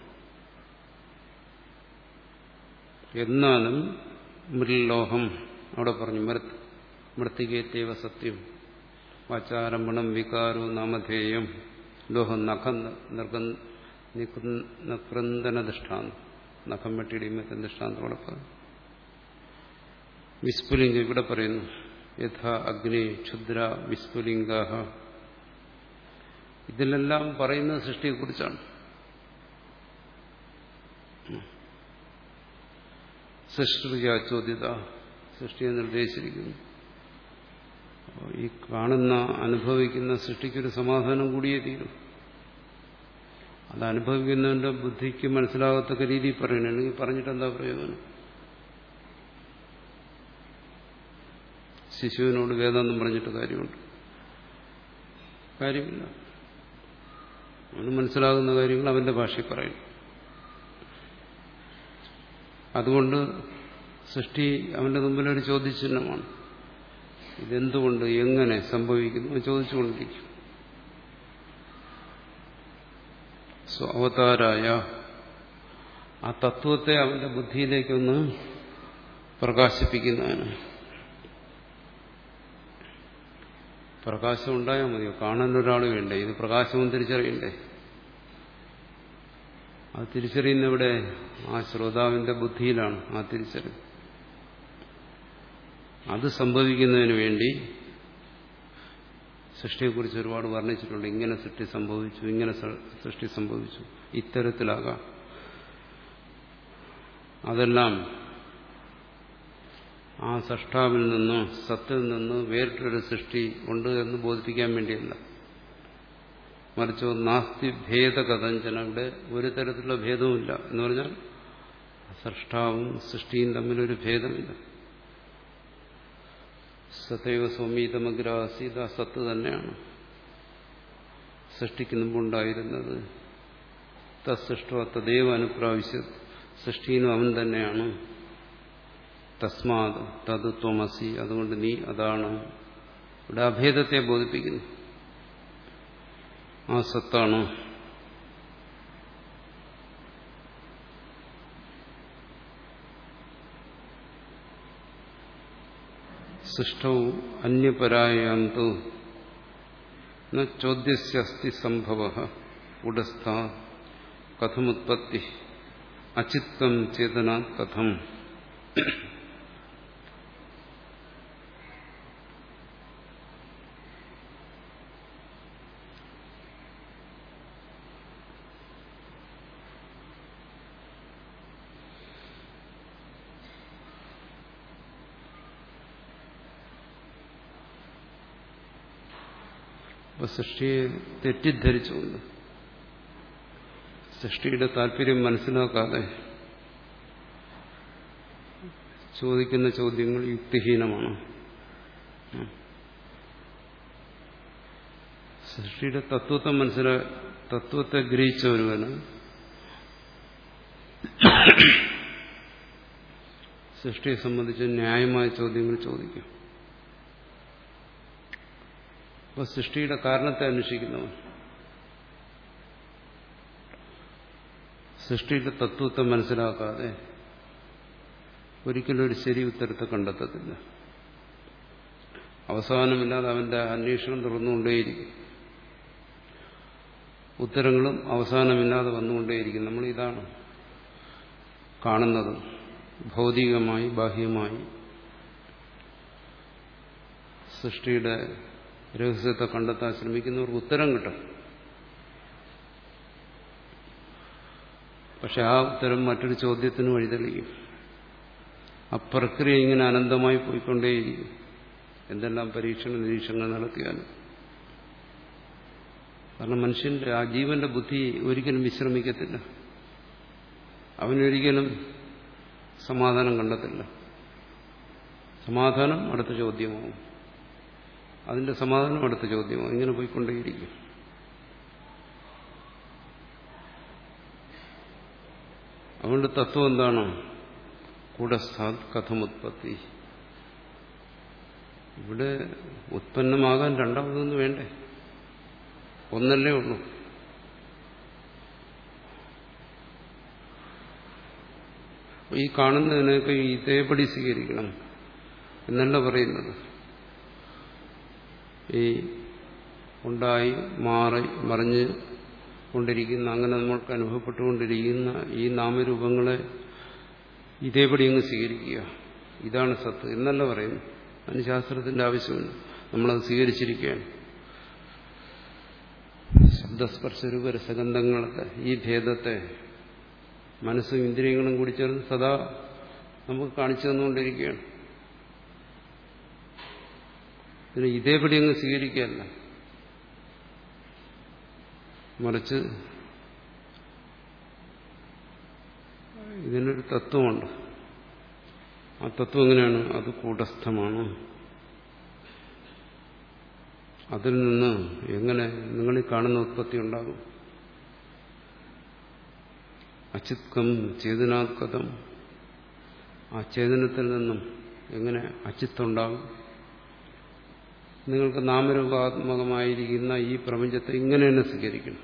എന്നാലും മൃലോഹം അവിടെ പറഞ്ഞു, മൃത് മൃത്തികേത്യവ സത്യം വാചാരംഭണം വികാരോ നാമധേയം ലോഹം നഖം നക്രന്ദന ദൃഷ്ടാന്തം, നഖം വെട്ടിയിടിമത്തെ ദൃഷ്ടാന്തം അവിടെ പറഞ്ഞു. വിസ്ഫുലിംഗം ഇവിടെ പറയുന്നു, യഥാ അഗ്നി ക്ഷുദ്ര വിസ്ഫുലിംഗാഹ. ഇതിലെല്ലാം പറയുന്നത് സൃഷ്ടിയെക്കുറിച്ചാണ്. സൃഷ്ടിയാചോദ്യത, സൃഷ്ടിയെ നിർദ്ദേശിച്ചിരിക്കുന്നു. ഈ കാണുന്ന അനുഭവിക്കുന്ന സൃഷ്ടിക്കൊരു സമാധാനം കൂടിയേ തീരും. അത് അനുഭവിക്കുന്നതിന്റെ ബുദ്ധിക്ക് മനസ്സിലാകത്തക്ക രീതിയിൽ പറയണം. അല്ലെങ്കിൽ പറഞ്ഞിട്ട് എന്താ പ്രയോജനം? ശിശുവിനോട് വേദാന്തം പറഞ്ഞിട്ട് കാര്യമുണ്ട്? കാര്യമില്ല. അവന് മനസ്സിലാകുന്ന കാര്യങ്ങൾ അവന്റെ ഭാഷയിൽ പറയും. അതുകൊണ്ട് സൃഷ്ടി അവന്റെ മുമ്പിലൊരു ചോദ്യചിഹ്നമാണ്. ഇതെന്തുകൊണ്ട്, എങ്ങനെ സംഭവിക്കുന്നു ചോദിച്ചുകൊണ്ടിരിക്കും. അവതാരായ ആ തത്വത്തെ അവന്റെ ബുദ്ധിയിലേക്കൊന്ന് പ്രകാശിപ്പിക്കുന്നതിന്. പ്രകാശം ഉണ്ടായാൽ മതിയോ? കാണാൻ ഒരാൾ വേണ്ടേ? ഇത് പ്രകാശവും തിരിച്ചറിയണ്ടേ? അത് തിരിച്ചറിയുന്നവിടെ ആ ശ്രോതാവിന്റെ ബുദ്ധിയിലാണ് ആ തിരിച്ചറിവ്. അത് സംഭവിക്കുന്നതിന് വേണ്ടി സൃഷ്ടിയെക്കുറിച്ച് ഒരുപാട് വർണ്ണിച്ചിട്ടുണ്ട്. ഇങ്ങനെ സൃഷ്ടി സംഭവിച്ചു, ഇങ്ങനെ സൃഷ്ടി സംഭവിച്ചു, ഇത്തരത്തിലാകാം. അതെല്ലാം ആ സൃഷ്ടാവിൽ നിന്ന്, സത്തിൽ നിന്ന് വേറിട്ടൊരു സൃഷ്ടി ഉണ്ട് എന്ന് ബോധിപ്പിക്കാൻ വേണ്ടിയല്ല. മറിച്ചോ നാസ്തി ഭേദകഥഞ്ചന, ഇവിടെ ഒരു തരത്തിലുള്ള ഭേദവുമില്ല എന്ന് പറഞ്ഞാൽ സൃഷ്ടാവും സൃഷ്ടിയും തമ്മിലൊരു ഭേദമില്ല. സതൈവ സൗമീതമഗ്രാസീത, സത്ത് തന്നെയാണ് സൃഷ്ടിക്ക് മുമ്പുണ്ടായിരുന്നത്. തത്സൃഷ്ട തദേവ അനുപ്രാവശ്യ, സൃഷ്ടിനും അവൻ തന്നെയാണ്. തസ്മാത് തത് ത്വമസി, അതുകൊണ്ട് നീ അതാണ്. ഇവിടെ അഭേദത്തെ ബോധിപ്പിക്കുന്നു. ആ സത്താണ്. സൃഷ്ടവും അന്യപരായാന്തോ ന ചോദ്യസ്യസ്തി സംഭവഃ ഉടസ്ഥ കഥമുത്പത്തി അചിത്തം ചേതനാത് കഥം. അപ്പൊ സൃഷ്ടിയെ തെറ്റിദ്ധരിച്ചുകൊണ്ട്, സൃഷ്ടിയുടെ താല്പര്യം മനസ്സിലാക്കാതെ ചോദിക്കുന്ന ചോദ്യങ്ങൾ യുക്തിഹീനമാണ്. സൃഷ്ടിയുടെ തത്വത്തെ മനസ്സിലാ തത്വത്തെ ഗ്രഹിച്ച ഒരുവന് സൃഷ്ടിയെ സംബന്ധിച്ച് ന്യായമായ ചോദ്യങ്ങൾ ചോദിക്കും. അപ്പൊ സൃഷ്ടിയുടെ കാരണത്തെ അന്വേഷിക്കുന്നവൻ സൃഷ്ടിയുടെ തത്വത്തെ മനസ്സിലാക്കാതെ ഒരിക്കലും ഒരു ശരി ഉത്തരത്തെ കണ്ടെത്തത്തില്ല. അവസാനമില്ലാതെ അവന്റെ അന്വേഷണം തുറന്നുകൊണ്ടേയിരിക്കും. ഉത്തരങ്ങളും അവസാനമില്ലാതെ വന്നുകൊണ്ടേയിരിക്കും. നമ്മൾ ഇതാണ് കാണുന്നത്. ഭൗതികമായി, ബാഹ്യമായി സൃഷ്ടിയുടെ രഹസ്യത്തെ കണ്ടെത്താൻ ശ്രമിക്കുന്നവർക്ക് ഉത്തരം കിട്ടും. പക്ഷെ ആ ഉത്തരം മറ്റൊരു ചോദ്യത്തിന് വഴിതെളിക്കും. ആ പ്രക്രിയ ഇങ്ങനെ അനന്തമായി പോയിക്കൊണ്ടേയിരിക്കും. എന്തെല്ലാം പരീക്ഷണ നിരീക്ഷണങ്ങൾ നടത്തിയാലും. കാരണം മനുഷ്യന്റെ ആ ജീവന്റെ ബുദ്ധി ഒരിക്കലും വിശ്രമിക്കത്തില്ല. അവനൊരിക്കലും സമാധാനം കണ്ടെത്തില്ല. സമാധാനം അടുത്ത ചോദ്യമാവും, അതിന്റെ സമാധാനം അടുത്ത ചോദ്യമാവും. ഇങ്ങനെ പോയിക്കൊണ്ടേയിരിക്കും. അതുകൊണ്ട് തത്വം എന്താണ്? കൂടസ്ഥാത് കഥമുത്പത്തി. ഇവിടെ ഉത്പന്നമാകാൻ രണ്ടാമതൊന്നും വേണ്ടേ? ഒന്നല്ലേ ഉള്ളൂ. ഈ കാണുന്നതിനൊക്കെ ഇതേപടി സ്വീകരിക്കണം എന്നല്ല പറയുന്നത്. ഈ ഉണ്ടായി മാറി മറിഞ്ഞ് കൊണ്ടിരിക്കുന്ന, അങ്ങനെ നമ്മൾക്ക് അനുഭവപ്പെട്ടുകൊണ്ടിരിക്കുന്ന ഈ നാമരൂപങ്ങളെ ഇതേപടി അങ്ങ് സ്വീകരിക്കുക. ഇതാണ് സത്ത് എന്നല്ല പറയുന്നു. അതിന് ശാസ്ത്രത്തിന്റെ ആവശ്യമില്ല. നമ്മളത് സ്വീകരിച്ചിരിക്കുകയാണ്. ശബ്ദസ്പർശരൂപ രസഗന്ധങ്ങളൊക്കെ ഈ ഭേദത്തെ മനസ്സും ഇന്ദ്രിയങ്ങളും കൂടി ചേർന്ന് സദാ നമുക്ക് കാണിച്ചു തന്നുകൊണ്ടിരിക്കുകയാണ്. ഇതിന് ഇതേപടി അങ്ങ് സ്വീകരിക്കുകയല്ല, മറിച്ച് ഇതിനൊരു തത്വമുണ്ട്. ആ തത്വം എങ്ങനെയാണ്? അത് കൂടസ്ഥമാണ്. അതിൽ നിന്ന് എങ്ങനെ നിങ്ങളീ കാണുന്ന ഉത്പത്തി ഉണ്ടാകും? അചിത്കം ചേതനാത്കഥം, ആ ചേതനത്തിൽ നിന്നും എങ്ങനെ അചിത്തുണ്ടാകും? നിങ്ങൾക്ക് നാമരൂപാത്മകമായിരിക്കുന്ന ഈ പ്രപഞ്ചത്തെ ഇങ്ങനെ തന്നെ സ്വീകരിക്കണം.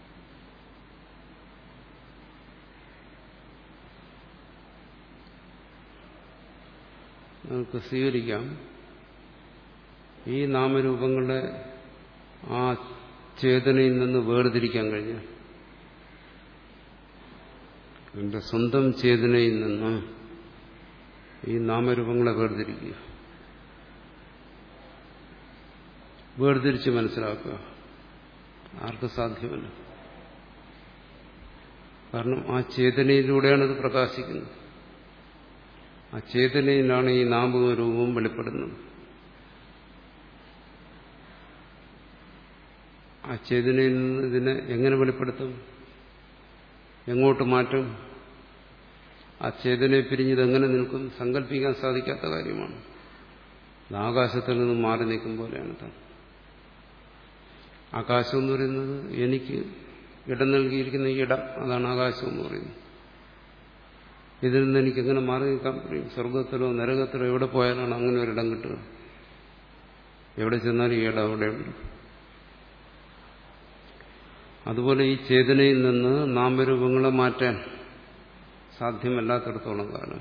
നിങ്ങൾക്ക് സ്വീകരിക്കാം ഈ നാമരൂപങ്ങളുടെ ആ ചേതനയിൽ നിന്ന് വേർതിരിക്കാൻ കഴിഞ്ഞാൽ, എന്റെ സ്വന്തം ചേതനയിൽ നിന്ന് ഈ നാമരൂപങ്ങളെ വേർതിരിക്കുക, വേർതിരിച്ച് മനസ്സിലാക്കുക. ആർക്ക് സാധ്യമല്ല. കാരണം ആ ചേതനയിലൂടെയാണ് ഇത് പ്രകാശിക്കുന്നത്. ആ ചേതനയിലാണ് ഈ നാമവും രൂപവും വെളിപ്പെടുന്നത്. ആ ചേതനയിൽ നിന്ന് ഇതിനെ എങ്ങനെ വെളിപ്പെടുത്തും? എങ്ങോട്ട് മാറ്റും? ആ ചേതനയെ പിരിഞ്ഞത് എങ്ങനെ നിൽക്കും? സങ്കല്പിക്കാൻ സാധിക്കാത്ത കാര്യമാണ്. ആകാശത്തിൽ നിന്ന് മാറി നിൽക്കും പോലെയാണ് താൻ. ആകാശം എന്ന് പറയുന്നത് എനിക്ക് ഇടം നൽകിയിരിക്കുന്ന ഈ ഇടം, അതാണ് ആകാശം എന്ന് പറയുന്നത്. ഇതിൽ നിന്ന് എനിക്ക് എങ്ങനെ മാറി നിൽക്കാൻ കഴിയും? സ്വർഗത്തിലോ നരകത്തിലോ എവിടെ പോയാലാണ് അങ്ങനെ ഒരിടം കിട്ടുക? എവിടെ ചെന്നാലും ഈ ഇടം അവിടെയുണ്ട്. അതുപോലെ ഈ ചേതനയിൽ നിന്ന് നാമരൂപങ്ങളെ മാറ്റാൻ സാധ്യമല്ലാത്തിടത്തോളം കാലം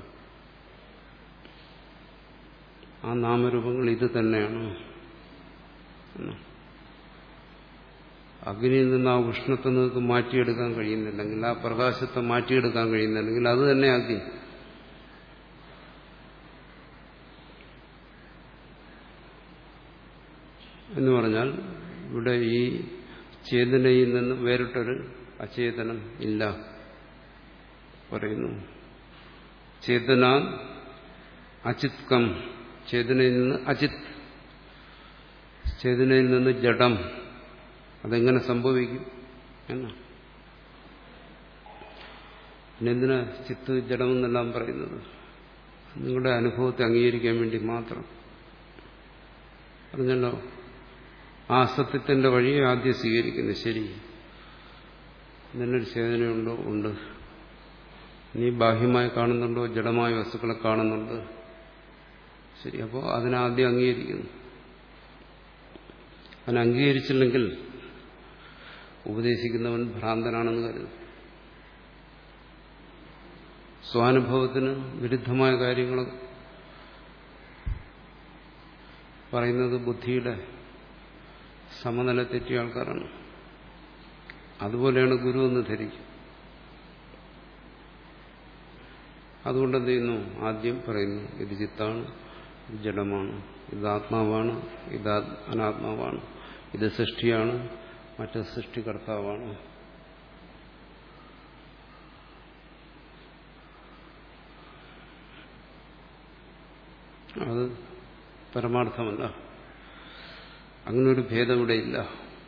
ആ നാമരൂപങ്ങൾ ഇത് തന്നെയാണ്. അഗ്നിയിൽ നിന്ന് ആ ഉഷ്ണത്തെ നിങ്ങൾക്ക് മാറ്റിയെടുക്കാൻ കഴിയുന്നില്ലെങ്കിൽ, ആ പ്രകാശത്തെ മാറ്റിയെടുക്കാൻ കഴിയുന്നില്ലെങ്കിൽ അത് തന്നെ അഗ്നി. എന്ന് പറഞ്ഞാൽ ഇവിടെ ഈ ചേതനയിൽ നിന്ന് വേറിട്ടൊരു അചേതനം ഇല്ല പറയുന്നു. ചേതന അചിത്കം, ചേതനയിൽ നിന്ന് അചിത്, ചേതനയിൽ നിന്ന് ജഡം. അതെങ്ങനെ സംഭവിക്കും എന്നാ? പിന്നെന്തിനാ ചിത്ത് ജഡമെന്നെല്ലാം പറയുന്നത്? നിങ്ങളുടെ അനുഭവത്തെ അംഗീകരിക്കാൻ വേണ്ടി മാത്രം. പറഞ്ഞല്ലോ, ആ സത്യത്തിന്റെ വഴിയെ ആദ്യം സ്വീകരിക്കുന്നു. ശരി, നിന്നൊരു ചേതനയുണ്ടോ? ഉണ്ട്. നീ ബാഹ്യമായി കാണുന്നുണ്ടോ? ജഡമായ വസ്തുക്കളെ കാണുന്നുണ്ട്. ശരി, അപ്പോൾ അതിനാദ്യം അംഗീകരിക്കുന്നു. അതിനെ അംഗീകരിച്ചില്ലെങ്കിൽ ഉപദേശിക്കുന്നവൻ ഭ്രാന്തനാണെന്ന് കരുതും. സ്വാനുഭവത്തിന് വിരുദ്ധമായ കാര്യങ്ങൾ പറയുന്നത് ബുദ്ധിയുടെ സമനില തെറ്റിയ ആൾക്കാരാണ്. അതുപോലെയാണ് ഗുരു എന്ന് ധരിക്കും. അതുകൊണ്ട് എന്ത് ചെയ്യുന്നു? ആദ്യം പറയുന്നു, ഇത് ചിത്താണ്, ഇത് ജഡമാണ്, ഇത് ആത്മാവാണ്, ഇത് അനാത്മാവാണ്, ഇത് സൃഷ്ടിയാണ്, മറ്റേ സൃഷ്ടികർത്താവാണ്. അത് പരമാർത്ഥമല്ല. അങ്ങനൊരു ഭേദം ഇവിടെയില്ല.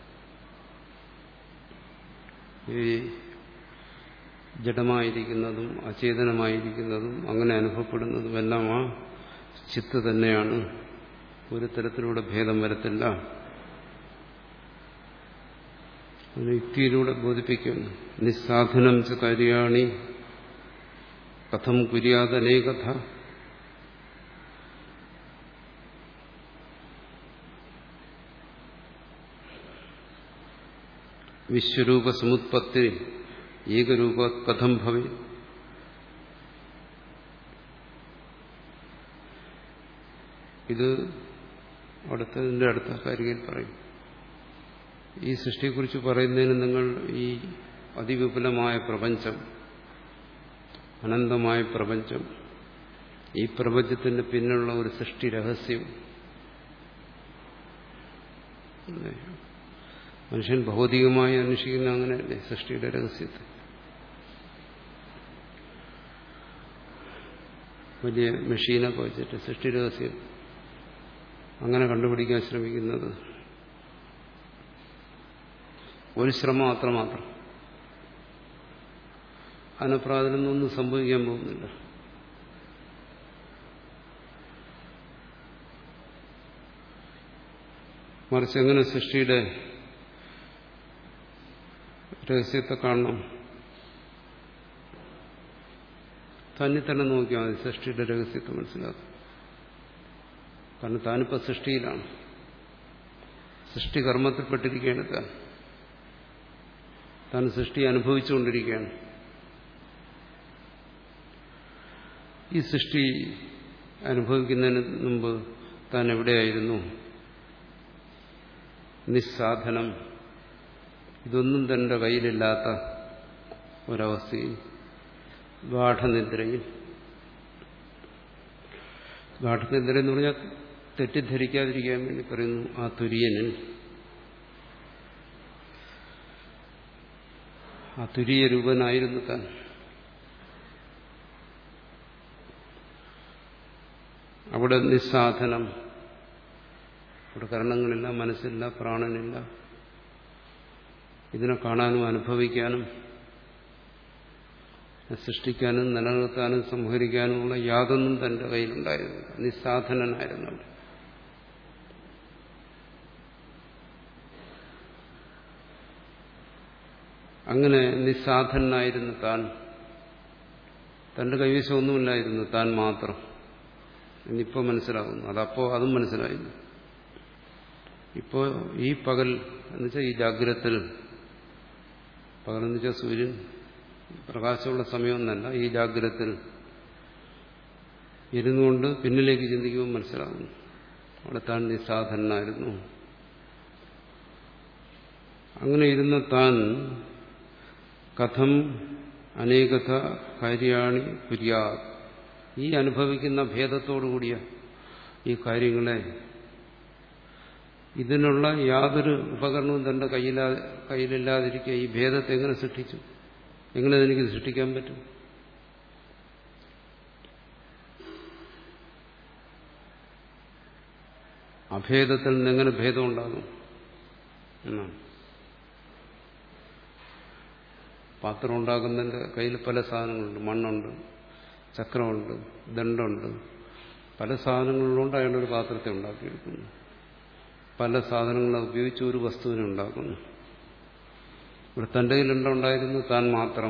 ഈ ജഡമായിരിക്കുന്നതും അചേതനമായിരിക്കുന്നതും അങ്ങനെ അനുഭവപ്പെടുന്നതുമെല്ലാം ആ ചിത്ത് തന്നെയാണ്. ഒരു തരത്തിലൂടെ ഭേദം വരത്തില്ല. യുക്തിയിലൂടെ ബോധിപ്പിക്കുന്നു. നിസ്സാധനം ച കാര്യാണി കഥം കുര്യാദനേകഥ. വിശ്വരൂപ സമുത്പത്തി ഏകരൂപ കഥം ഭവേ. ഇത് അടുത്തതിന്റെ അടുത്ത കാരികയിൽ പറയും. ഈ സൃഷ്ടിയെക്കുറിച്ച് പറയുന്നതിന് നിങ്ങൾ ഈ അതിവിപുലമായ പ്രപഞ്ചം, അനന്തമായ പ്രപഞ്ചം, ഈ പ്രപഞ്ചത്തിന്റെ പിന്നിലുള്ള ഒരു സൃഷ്ടി രഹസ്യം, മനുഷ്യൻ ഭൗതികമായി അന്വേഷിക്കുന്ന അങ്ങനെയല്ലേ സൃഷ്ടിയുടെ രഹസ്യത്തെ. വലിയ മെഷീനൊക്കെ വെച്ചിട്ട് സൃഷ്ടി രഹസ്യം അങ്ങനെ കണ്ടുപിടിക്കാൻ ശ്രമിക്കുന്നത് ഒരു ശ്രമം അത്രമാത്രം. അതിനപ്പുറം അതിനൊന്നും സംഭവിക്കാൻ പോകുന്നില്ല. മറിച്ച് എങ്ങനെ സൃഷ്ടിയുടെ രഹസ്യത്തെ കാണണം? തന്നെ തന്നെ നോക്കിയാൽ മതി സൃഷ്ടിയുടെ രഹസ്യത്തെ മനസ്സിലാക്കും. കാരണം താനിപ്പോൾ സൃഷ്ടിയിലാണ്, സൃഷ്ടി കർമ്മത്തിൽപ്പെട്ടിരിക്കുകയാണ്. താൻ താൻ സൃഷ്ടി അനുഭവിച്ചുകൊണ്ടിരിക്കുകയാണ്. ഈ സൃഷ്ടി അനുഭവിക്കുന്നതിന് മുമ്പ് താൻ എവിടെയായിരുന്നു? നിസ്സാധനം, ഇതൊന്നും തന്റെ കയ്യിലില്ലാത്ത ഒരവസ്ഥയിൽ, ഗാഠനിദ്രയിൽ. ഗാഠനിദ്ര എന്ന് പറഞ്ഞാൽ തെറ്റിദ്ധരിക്കാതിരിക്കാൻ വേണ്ടി പറയുന്നു ആ തുര്യനിൽ, ആ തുര്യ രൂപനായിരുന്നു താൻ. അവിടെ നിസ്സാധനം, അവിടെ കരണങ്ങളില്ല, മനസ്സില്ല, പ്രാണനില്ല. ഇതിനെ കാണാനും അനുഭവിക്കാനും സൃഷ്ടിക്കാനും നിലനിർത്താനും സംഹരിക്കാനുമുള്ള യാതൊന്നും തന്റെ കയ്യിലുണ്ടായിരുന്നില്ല. നിസ്സാധനനായിരുന്നു. അങ്ങനെ നിസ്സാധനായിരുന്നു താൻ. തന്റെ കൈവശം ഒന്നുമില്ലായിരുന്നു, താൻ മാത്രം. ഇന്നിപ്പോൾ മനസ്സിലാകുന്നു. അതപ്പോ അതും മനസ്സിലായിരുന്നു. ഇപ്പോ ഈ പകൽ എന്നുവെച്ചാൽ ഈ ജാഗ്രതത്തിൽ, പകലെന്ന് വെച്ചാൽ സൂര്യൻ പ്രകാശമുള്ള സമയമൊന്നല്ല, ഈ ജാഗ്രതത്തിൽ ഇരുന്നുകൊണ്ട് പിന്നിലേക്ക് ചിന്തിക്കുമ്പോൾ മനസ്സിലാകുന്നു അവിടെ താൻ നിസ്സാധനായിരുന്നു. അങ്ങനെ ഇരുന്ന താൻ കഥം അനേകഥ കാര്യാണി കുര്യാ, ഈ അനുഭവിക്കുന്ന ഭേദത്തോടുകൂടിയ ഈ കാര്യങ്ങളെ, ഇതിനുള്ള യാതൊരു ഉപകരണവും തന്റെ കയ്യിലാ കയ്യിലില്ലാതിരിക്കുക ഈ ഭേദത്തെ എങ്ങനെ സൃഷ്ടിച്ചു? എങ്ങനെ എനിക്ക് സൃഷ്ടിക്കാൻ പറ്റും? അഭേദത്തിൽ നിന്ന് എങ്ങനെ ഭേദം ഉണ്ടാകും എന്നാണ്. പാത്രം ഉണ്ടാക്കുന്നതിന്റെ കയ്യിൽ പല സാധനങ്ങളുണ്ട്. മണ്ണുണ്ട്, ചക്രമുണ്ട്, ദണ്ഡുണ്ട്, പല സാധനങ്ങളിലുണ്ട്. അയാളൊരു പാത്രത്തെ ഉണ്ടാക്കിയെടുക്കുന്നു. പല സാധനങ്ങളെ ഉപയോഗിച്ച് ഒരു വസ്തുവിനെ ഉണ്ടാക്കുന്നു. ഇവിടെ തന്റെ കയ്യിലുണ്ടായിരുന്നു താൻ മാത്രം.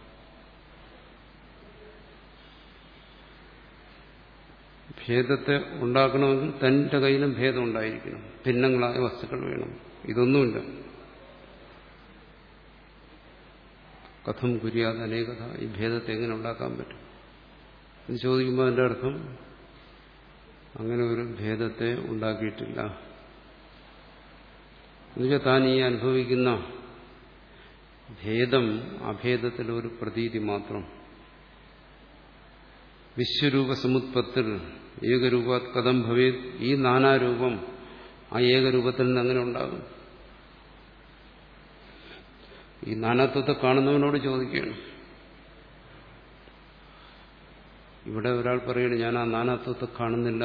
ഭേദത്തെ ഉണ്ടാക്കണമെങ്കിൽ തന്റെ കയ്യിലും ഭേദം ഉണ്ടായിരിക്കണം. ഭിന്നങ്ങളായ വസ്തുക്കൾ വേണം. ഇതൊന്നുമില്ല. കഥം കുര്യാത് അനേകഥ, ഈ ഭേദത്തെ എങ്ങനെ ഉണ്ടാക്കാൻ പറ്റും എന്ന് ചോദിക്കുമ്പോൾ അതിന്റെ അർത്ഥം അങ്ങനെ ഒരു ഭേദത്തെ ഉണ്ടാക്കിയിട്ടില്ല. എന്നുവെച്ചാൽ താൻ ഈ അനുഭവിക്കുന്ന ഭേദം അഭേദത്തിൽ ഒരു പ്രതീതി മാത്രം. വിശ്വരൂപ സമുത്പത്തിൽ ഏകരൂപാത് കഥം ഭവേത്, ഈ നാനാരൂപം ആ ഏകരൂപത്തിൽ നിന്ന് അങ്ങനെ ഉണ്ടാകും. ഈ നാനാത്വത്തെ കാണുന്നവനോട് ചോദിക്കുകയാണ്. ഇവിടെ ഒരാൾ പറയുകയാണ്, ഞാൻ ആ നാനാത്വത്തെ കാണുന്നില്ല,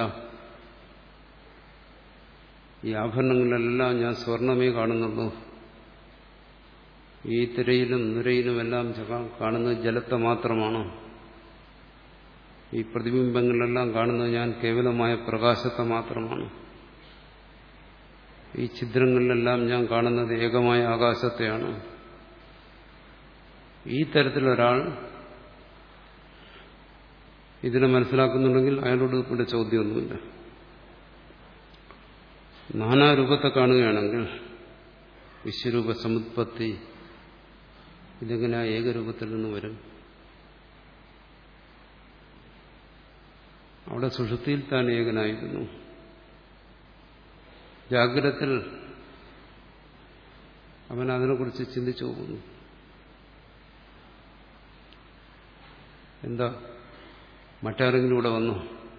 ഈ ആഭരണങ്ങളിലെല്ലാം ഞാൻ സ്വർണമേ കാണുന്നുള്ളൂ, ഈ തിരയിലും നുരയിലുമെല്ലാം കാണുന്നത് ജലത്തെ മാത്രമാണ്, ഈ പ്രതിബിംബങ്ങളിലെല്ലാം കാണുന്നത് ഞാൻ കേവലമായ പ്രകാശത്തെ മാത്രമാണ്, ഈ ഛിദ്രങ്ങളിലെല്ലാം ഞാൻ കാണുന്നത് ഏകമായ ആകാശത്തെയാണ്. ഈ തരത്തിലൊരാൾ ഇതിനെ മനസ്സിലാക്കുന്നുണ്ടെങ്കിൽ അയാളോട് ഇവിടെ ചോദ്യമൊന്നുമില്ല. നാനാരൂപത്തെ കാണുകയാണെങ്കിൽ വിശ്വരൂപ സമുത്പത്തി ഇതെങ്ങനെ ആ ഏകരൂപത്തിൽ നിന്ന് വരും? അവിടെ സുഷുപ്തിയിൽ താൻ ഏകനായിരുന്നു. ജാഗ്രതത്തിൽ അവൻ അതിനെക്കുറിച്ച് ചിന്തിച്ചു പോകുന്നു. എന്താ, മറ്റാരെങ്കിലും ഇവിടെ വന്നു?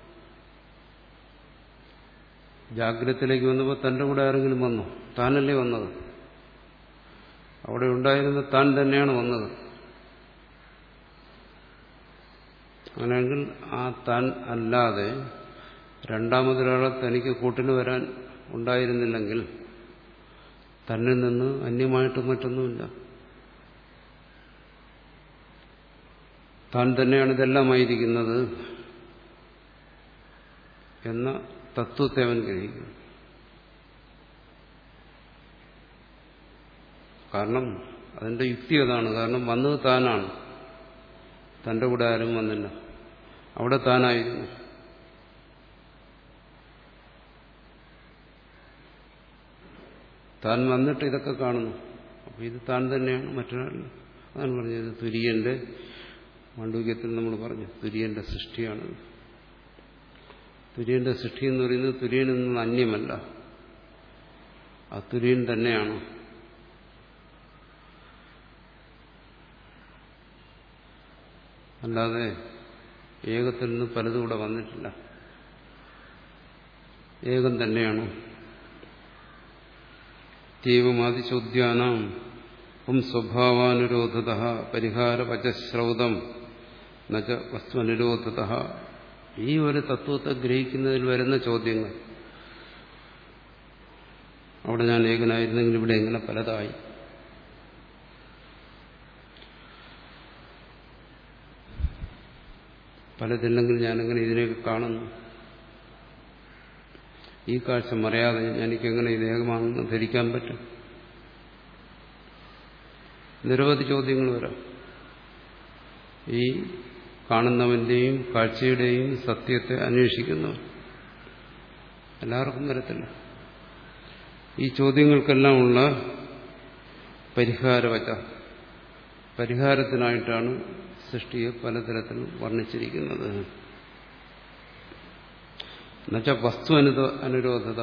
ജാഗ്രതത്തിലേക്ക് വന്നപ്പോൾ തന്റെ കൂടെ ആരെങ്കിലും വന്നു? താനല്ലേ വന്നത്? അവിടെ ഉണ്ടായിരുന്ന താൻ തന്നെയാണ് വന്നത്. അങ്ങനെയെങ്കിൽ ആ താൻ അല്ലാതെ രണ്ടാമതൊരാളെ തനിക്ക് കൂട്ടിന് വരാൻ ഉണ്ടായിരുന്നില്ലെങ്കിൽ തന്നിൽ നിന്ന് അന്യമായിട്ട് മറ്റൊന്നുമില്ല. താൻ തന്നെയാണ് ഇതെല്ലാമായിരിക്കുന്നത് എന്ന തത്വത്തെ അവൻ ഗ്രഹിക്കും. കാരണം അതിന്റെ യുക്തി അതാണ്. കാരണം വന്നത് താനാണ്, തന്റെ കൂടെ ആരും വന്നില്ല. അവിടെ താനായിരുന്നു. താൻ വന്നിട്ട് ഇതൊക്കെ കാണുന്നു. അപ്പോൾ ഇത് താൻ തന്നെയാണ്, മറ്റൊരാളല്ല. അതാണ് പറഞ്ഞത് തുര്യന്റെ മാണ്ഡൂക്യത്തിൽ നമ്മൾ പറഞ്ഞു തുര്യന്റെ സൃഷ്ടിയാണത്. തുര്യന്റെ സൃഷ്ടി എന്ന് പറയുന്നത് തുര്യനിൽ നിന്ന് അന്യമല്ല, ആ തുര്യൻ തന്നെയാണ്. അല്ലാതെ ഏകത്തിൽ നിന്ന് പലതും ഇവിടെ വന്നിട്ടില്ല, ഏകം തന്നെയാണ്. ത്യവമാദിചോദ്യാനാം പും സ്വഭാവാനുരോധത പരിഹാരവചശ്രൗതം നച വസ്തുനിരോധത. ഈ ഒരു തത്വത്തെ ഗ്രഹിക്കുന്നതിൽ വരുന്ന ചോദ്യങ്ങൾ, അവിടെ ഞാൻ ഏകനായിരുന്നെങ്കിൽ ഇവിടെ എങ്ങനെ പലതായി, പലതില്ലെങ്കിൽ ഞാനെങ്ങനെ ഇതിനെയൊക്കെ കാണുന്നു, ഈ കാഴ്ച മറയാതെ എനിക്കെങ്ങനെ ഇത് ഏകമാണെന്ന് ധരിക്കാൻ പറ്റും. നിരവധി ചോദ്യങ്ങൾ വരാം. ഈ കാണുന്നവന്റെയും കാഴ്ചയുടെയും സത്യത്തെ അന്വേഷിക്കുന്നവൻ എല്ലാവർക്കും വരത്തില്ല. ഈ ചോദ്യങ്ങൾക്കെല്ലാമുള്ള പരിഹാരവച, പരിഹാരത്തിനായിട്ടാണ് സൃഷ്ടിയെ പലതരത്തിൽ വർണ്ണിച്ചിരിക്കുന്നത്. എന്നുവെച്ച വസ്തു അനു അനുരോധത,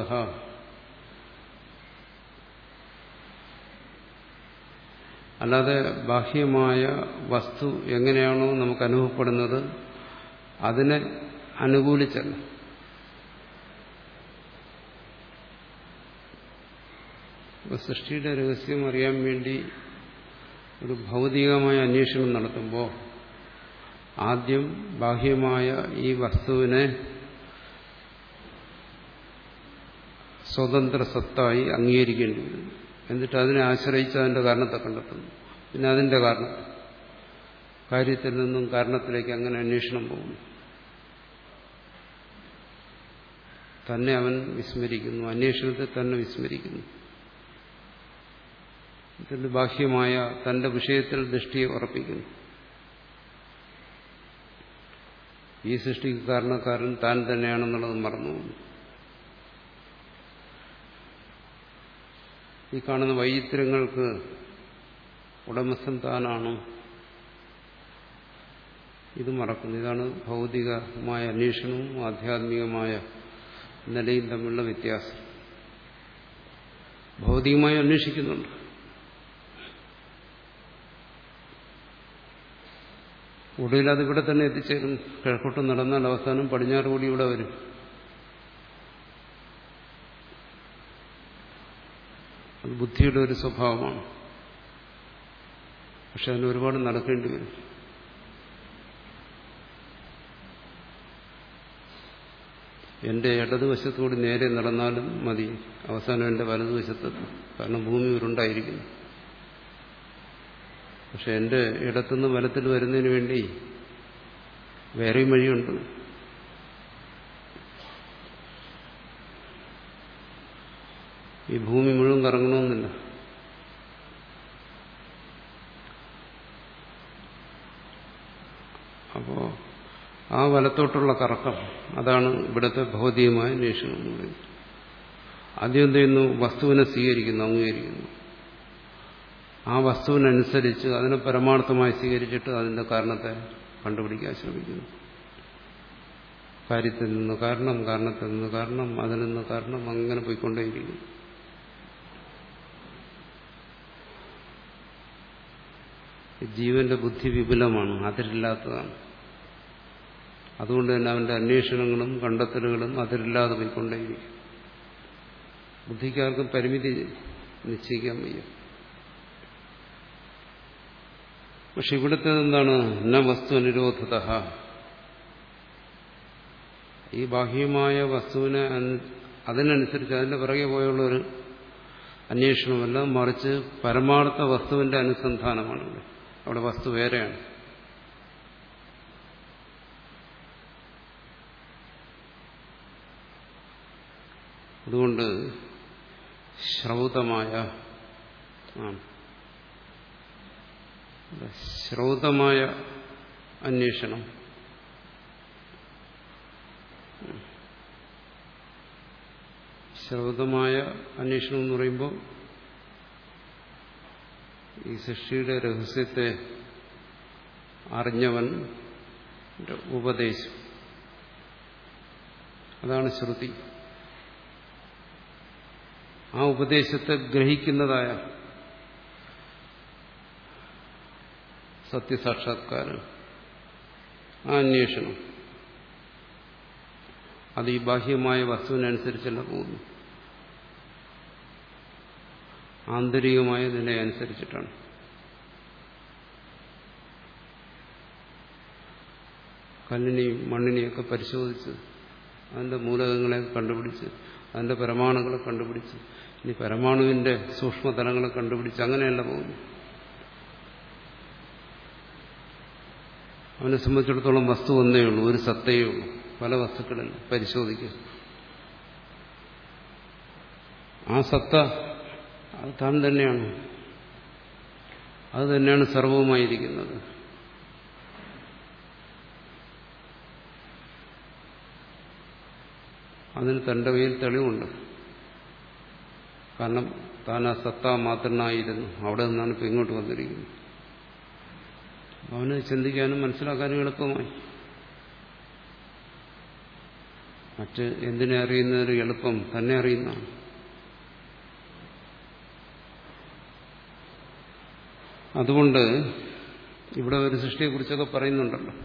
അല്ലാതെ ബാഹ്യമായ വസ്തു എങ്ങനെയാണോ നമുക്ക് അനുഭവപ്പെടുന്നത് അതിനെ അനുകൂലിച്ചല്ല. സൃഷ്ടിയുടെ രഹസ്യം അറിയാൻ വേണ്ടി ഒരു ഭൗതികമായ അന്വേഷണം നടത്തുമ്പോൾ ആദ്യം ബാഹ്യമായ ഈ വസ്തുവിനെ സ്വതന്ത്ര സത്തായി അംഗീകരിക്കേണ്ടി വരും. എന്നിട്ട് അതിനെ ആശ്രയിച്ച് അതിന്റെ കാരണത്തെ കണ്ടെത്തുന്നു. പിന്നെ അതിന്റെ കാരണം, കാര്യത്തിൽ നിന്നും കാരണത്തിലേക്ക് അങ്ങനെ അന്വേഷണം പോകുന്നു. തന്നെ അവൻ വിസ്മരിക്കുന്നു, അന്വേഷണത്തെ തന്നെ വിസ്മരിക്കുന്നു. ഇതിന്റെ ബാഹ്യമായ തന്റെ വിഷയത്തിൽ ദൃഷ്ടിയെ ഉറപ്പിക്കുന്നു. ഈ സൃഷ്ടിക്ക് കാരണക്കാരൻ താൻ തന്നെയാണെന്നുള്ളത് മറന്നുപോകുന്നു. ഈ കാണുന്ന വൈചിത്ര്യങ്ങൾക്ക് ഉടമസ്ഥൻ താനാണ്, ഇത് മറക്കുന്നു. ഇതാണ് ഭൗതികമായ അന്വേഷണവും ആധ്യാത്മികമായ നിലയും തമ്മിലുള്ള വ്യത്യാസം. ഭൗതികമായി അന്വേഷിക്കുന്നുണ്ട്, ഒടുവിൽ അത് ഇവിടെ തന്നെ എത്തിച്ചേരും. കിഴക്കോട്ട് നടന്നാൽ അവസാനം പടിഞ്ഞാറ് കൂടി ഇവിടെ വരും. അത് ബുദ്ധിയുടെ ഒരു സ്വഭാവമാണ്. പക്ഷെ അതിന് ഒരുപാട് നടക്കേണ്ടി വരും. എന്റെ ഇടതുവശത്തുകൂടി നേരെ നടന്നാലും മതി, അവസാനം എന്റെ വലതുവശത്തെത്തും. കാരണം ഭൂമി ഉരുണ്ടായിരിക്കുന്നു. പക്ഷെ എന്റെ ഇടത്തുനിന്ന് വലത്തിൽ വരുന്നതിന് വേണ്ടി വേറെയും വഴിയുണ്ട്. ഈ ഭൂമി മുഴുവൻ കറങ്ങണമെന്നില്ല. അപ്പോ ആ വലത്തോട്ടുള്ള കറക്കം, അതാണ് ഇവിടുത്തെ ഭൗതികമായ അന്വേഷണം എന്ന് പറയുന്നത്. ആദ്യം എന്ത് ചെയ്യുന്നു? വസ്തുവിനെ സ്വീകരിക്കുന്നു, അംഗീകരിക്കുന്നു. ആ വസ്തുവിനനുസരിച്ച് അതിനെ പരമാർത്ഥമായി സ്വീകരിച്ചിട്ട് അതിന്റെ കാരണത്തെ കണ്ടുപിടിക്കാൻ ശ്രമിക്കുന്നു. കാര്യത്തിൽ നിന്ന് കാരണം, കാരണത്തിൽ നിന്ന് കാരണം, അതിൽ നിന്ന് കാരണം, അങ്ങനെ പോയിക്കൊണ്ടേയിരിക്കുന്നു. ജീവന്റെ ബുദ്ധി വിപുലമാണ്, അതിരില്ലാത്തതാണ്. അതുകൊണ്ട് തന്നെ അവന്റെ അന്വേഷണങ്ങളും കണ്ടെത്തലുകളും അതിരില്ലാതെ പോയിക്കൊണ്ടേയിരിക്കും. ബുദ്ധിക്കാർക്കും പരിമിതി നിശ്ചയിക്കാൻ വയ്യ. പക്ഷെ ഇവിടുത്തെ എന്താണ്? ന വസ്തു നിരോധത. ഈ ബാഹ്യമായ വസ്തുവിനെ അതിനനുസരിച്ച് അതിന്റെ പിറകെ പോയുള്ള ഒരു അന്വേഷണമല്ല, മറിച്ച് പരമാർത്ഥ വസ്തുവിന്റെ അനുസന്ധാനമാണ്. അവിടെ വസ്തു വേറെയാണ്. അതുകൊണ്ട് ശ്രൗതമായ ശ്രൗതമായ അന്വേഷണം, സർവതമായ അന്വേഷണം എന്ന് പറയുമ്പോൾ ഈ സൃഷ്ടിയുടെ രഹസ്യത്തെ അറിഞ്ഞവൻ ഉപദേശം, അതാണ് ശ്രുതി. ആ ഉപദേശത്തെ ഗ്രഹിക്കുന്നതായ സത്യസാക്ഷാത്കാരം, ആ അന്വേഷണം, അത് ഈ ബാഹ്യമായ വസ്തുവിനനുസരിച്ചല്ല പോകുന്നു, ആന്തരികമായ നില അനുസരിച്ചിട്ടാണ്. കല്ലിനെയും മണ്ണിനെയൊക്കെ പരിശോധിച്ച് അതിന്റെ മൂലകങ്ങളെ കണ്ടുപിടിച്ച് അതിന്റെ പരമാണുക്കളെ കണ്ടുപിടിച്ച് ഇനി പരമാണുവിന്റെ സൂക്ഷ്മതലങ്ങളെ കണ്ടുപിടിച്ച് അങ്ങനെയല്ല പോകുന്നു. അവനെ സംബന്ധിച്ചിടത്തോളം വസ്തു ഒന്നേ ഉള്ളൂ, ഒരു സത്തയേ ഉള്ളൂ. പല വസ്തുക്കളിൽ പരിശോധിക്കുക. ആ സത്ത അത് താൻ തന്നെയാണ്, അത് തന്നെയാണ് സർവവുമായിരിക്കുന്നത്. അതിന് തന്റെ കയ്യിൽ തെളിവുണ്ട്. കാരണം താൻ ആ സത്ത മാത്രനായിരുന്നു, അവിടെ നിന്നാണ് ഇപ്പം ഇങ്ങോട്ട് വന്നിരിക്കുന്നത്. അവന് ചിന്തിക്കാനും മനസ്സിലാക്കാനും എളുപ്പമായി. മറ്റ് എന്തിനെ അറിയുന്നതിന് എളുപ്പം തന്നെ അറിയുന്നതാണ്. അതുകൊണ്ട് ഇവിടെ ഒരു സൃഷ്ടിയെക്കുറിച്ചൊക്കെ പറയുന്നുണ്ടല്ലോ.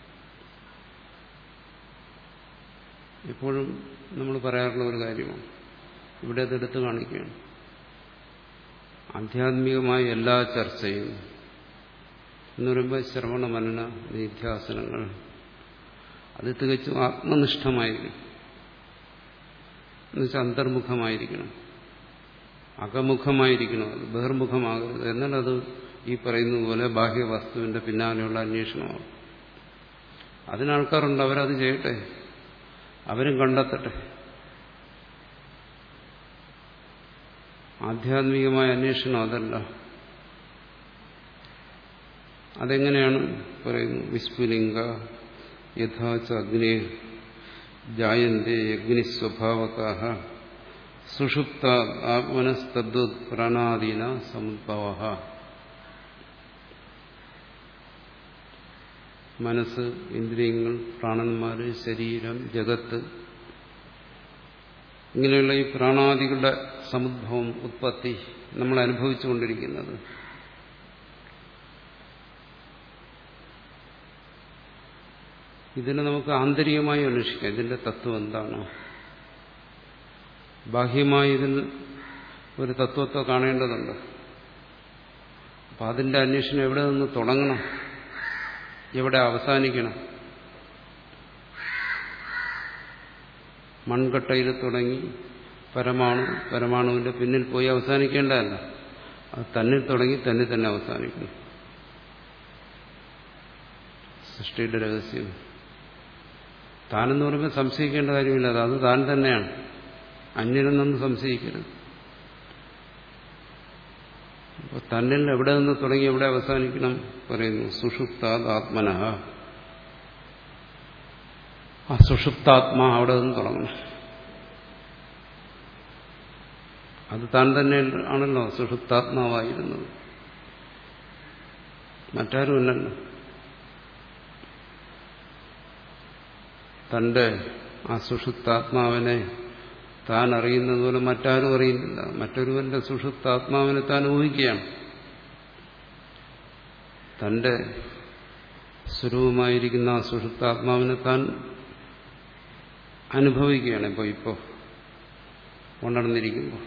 എപ്പോഴും നമ്മൾ പറയാറുള്ള ഒരു കാര്യമാണ്, ഇവിടെ അതെടുത്ത് കാണിക്കുകയാണ്. ആധ്യാത്മികമായ എല്ലാ ചർച്ചയും എന്ന് പറയുമ്പോൾ ശ്രവണ മനന നിധ്യാസനങ്ങൾ അത് തികച്ചും ആത്മനിഷ്ഠമായിരിക്കും, എന്നുവെച്ചാൽ അന്തർമുഖമായിരിക്കണം, അകമുഖമായിരിക്കണം, അത് ബഹിർമുഖമാകരുത്. എന്നാൽ അത് ഈ പറയുന്നത് പോലെ ബാഹ്യവസ്തുവിന്റെ പിന്നാലെയുള്ള അന്വേഷണമാണ്. അതിനാൾക്കാരുണ്ട്, അവരത് ചെയ്യട്ടെ, അവരും കണ്ടെത്തട്ടെ. ആധ്യാത്മികമായ അന്വേഷണം അതല്ല. അതെങ്ങനെയാണ് പറയുന്നു? വിസ്ഫുലിംഗ യഥാച അഗ്നി ജായന്തേ അഗ്നിസ്വഭാവകാഃ സുഷുപ്ത ആത്മനസ്തദ്വത് പ്രാണാദീന സമുദ്ഭവഃ. മനസ്സ്, ഇന്ദ്രിയങ്ങൾ, പ്രാണന്മാര്, ശരീരം, ജഗത്ത്, ഇങ്ങനെയുള്ള ഈ പ്രാണാദികളുടെ സമുദ്ഭവം, ഉത്പത്തി നമ്മൾ അനുഭവിച്ചുകൊണ്ടിരിക്കുന്നത് ഇതിനെ നമുക്ക് ആന്തരികമായി അന്വേഷിക്കാം. ഇതിന്റെ തത്വം എന്താണ്? ബാഹ്യമായി ഇതിന് ഒരു തത്വത്തെ കാണേണ്ടതുണ്ട്. അപ്പം അതിന്റെ അന്വേഷണം എവിടെ നിന്ന് തുടങ്ങണം, എവിടെ അവസാനിക്കണം? മൺകട്ടയിൽ തുടങ്ങി പരമാണു, പരമാണുവിന്റെ പിന്നിൽ പോയി അവസാനിക്കേണ്ടതല്ല. അത് തന്നിൽ തുടങ്ങി തന്നെ തന്നെ അവസാനിക്കണം. സൃഷ്ടിയുടെ രഹസ്യം താനെന്ന് പറയുമ്പോൾ സംശയിക്കേണ്ട കാര്യമില്ല, അത് താൻ തന്നെയാണ്, അന്യനെന്നൊന്നും സംശയിക്കരുത്. അപ്പോൾ തന്നിൽ എവിടെ നിന്ന് തുടങ്ങി എവിടെ അവസാനിക്കണം പറയുന്നു? സുഷുപ്താത് ആത്മനഃ. ആ സുഷുപ്താത്മാ അവിടെ നിന്ന് തുടങ്ങണം. അത് താൻ തന്നെ ആണല്ലോ സുഷുപ്താത്മാവായിരുന്നത്, മറ്റാരുമല്ലല്ലോ. തന്റെ ആ സുഷുപ്താത്മാവിനെ താൻ അറിയുന്നത് പോലെ മറ്റാരും അറിയുന്നില്ല. മറ്റൊരുവന്റെ സുഷുപ്താത്മാവിനെ താൻ ഊഹിക്കുകയാണ്. തന്റെ സ്വരൂപമായിരിക്കുന്ന ആ സുഷുപ്താത്മാവിനെ താൻ അനുഭവിക്കുകയാണ്. ഇപ്പോൾ ഇപ്പോൾ ഉണർന്നിരിക്കുമ്പോൾ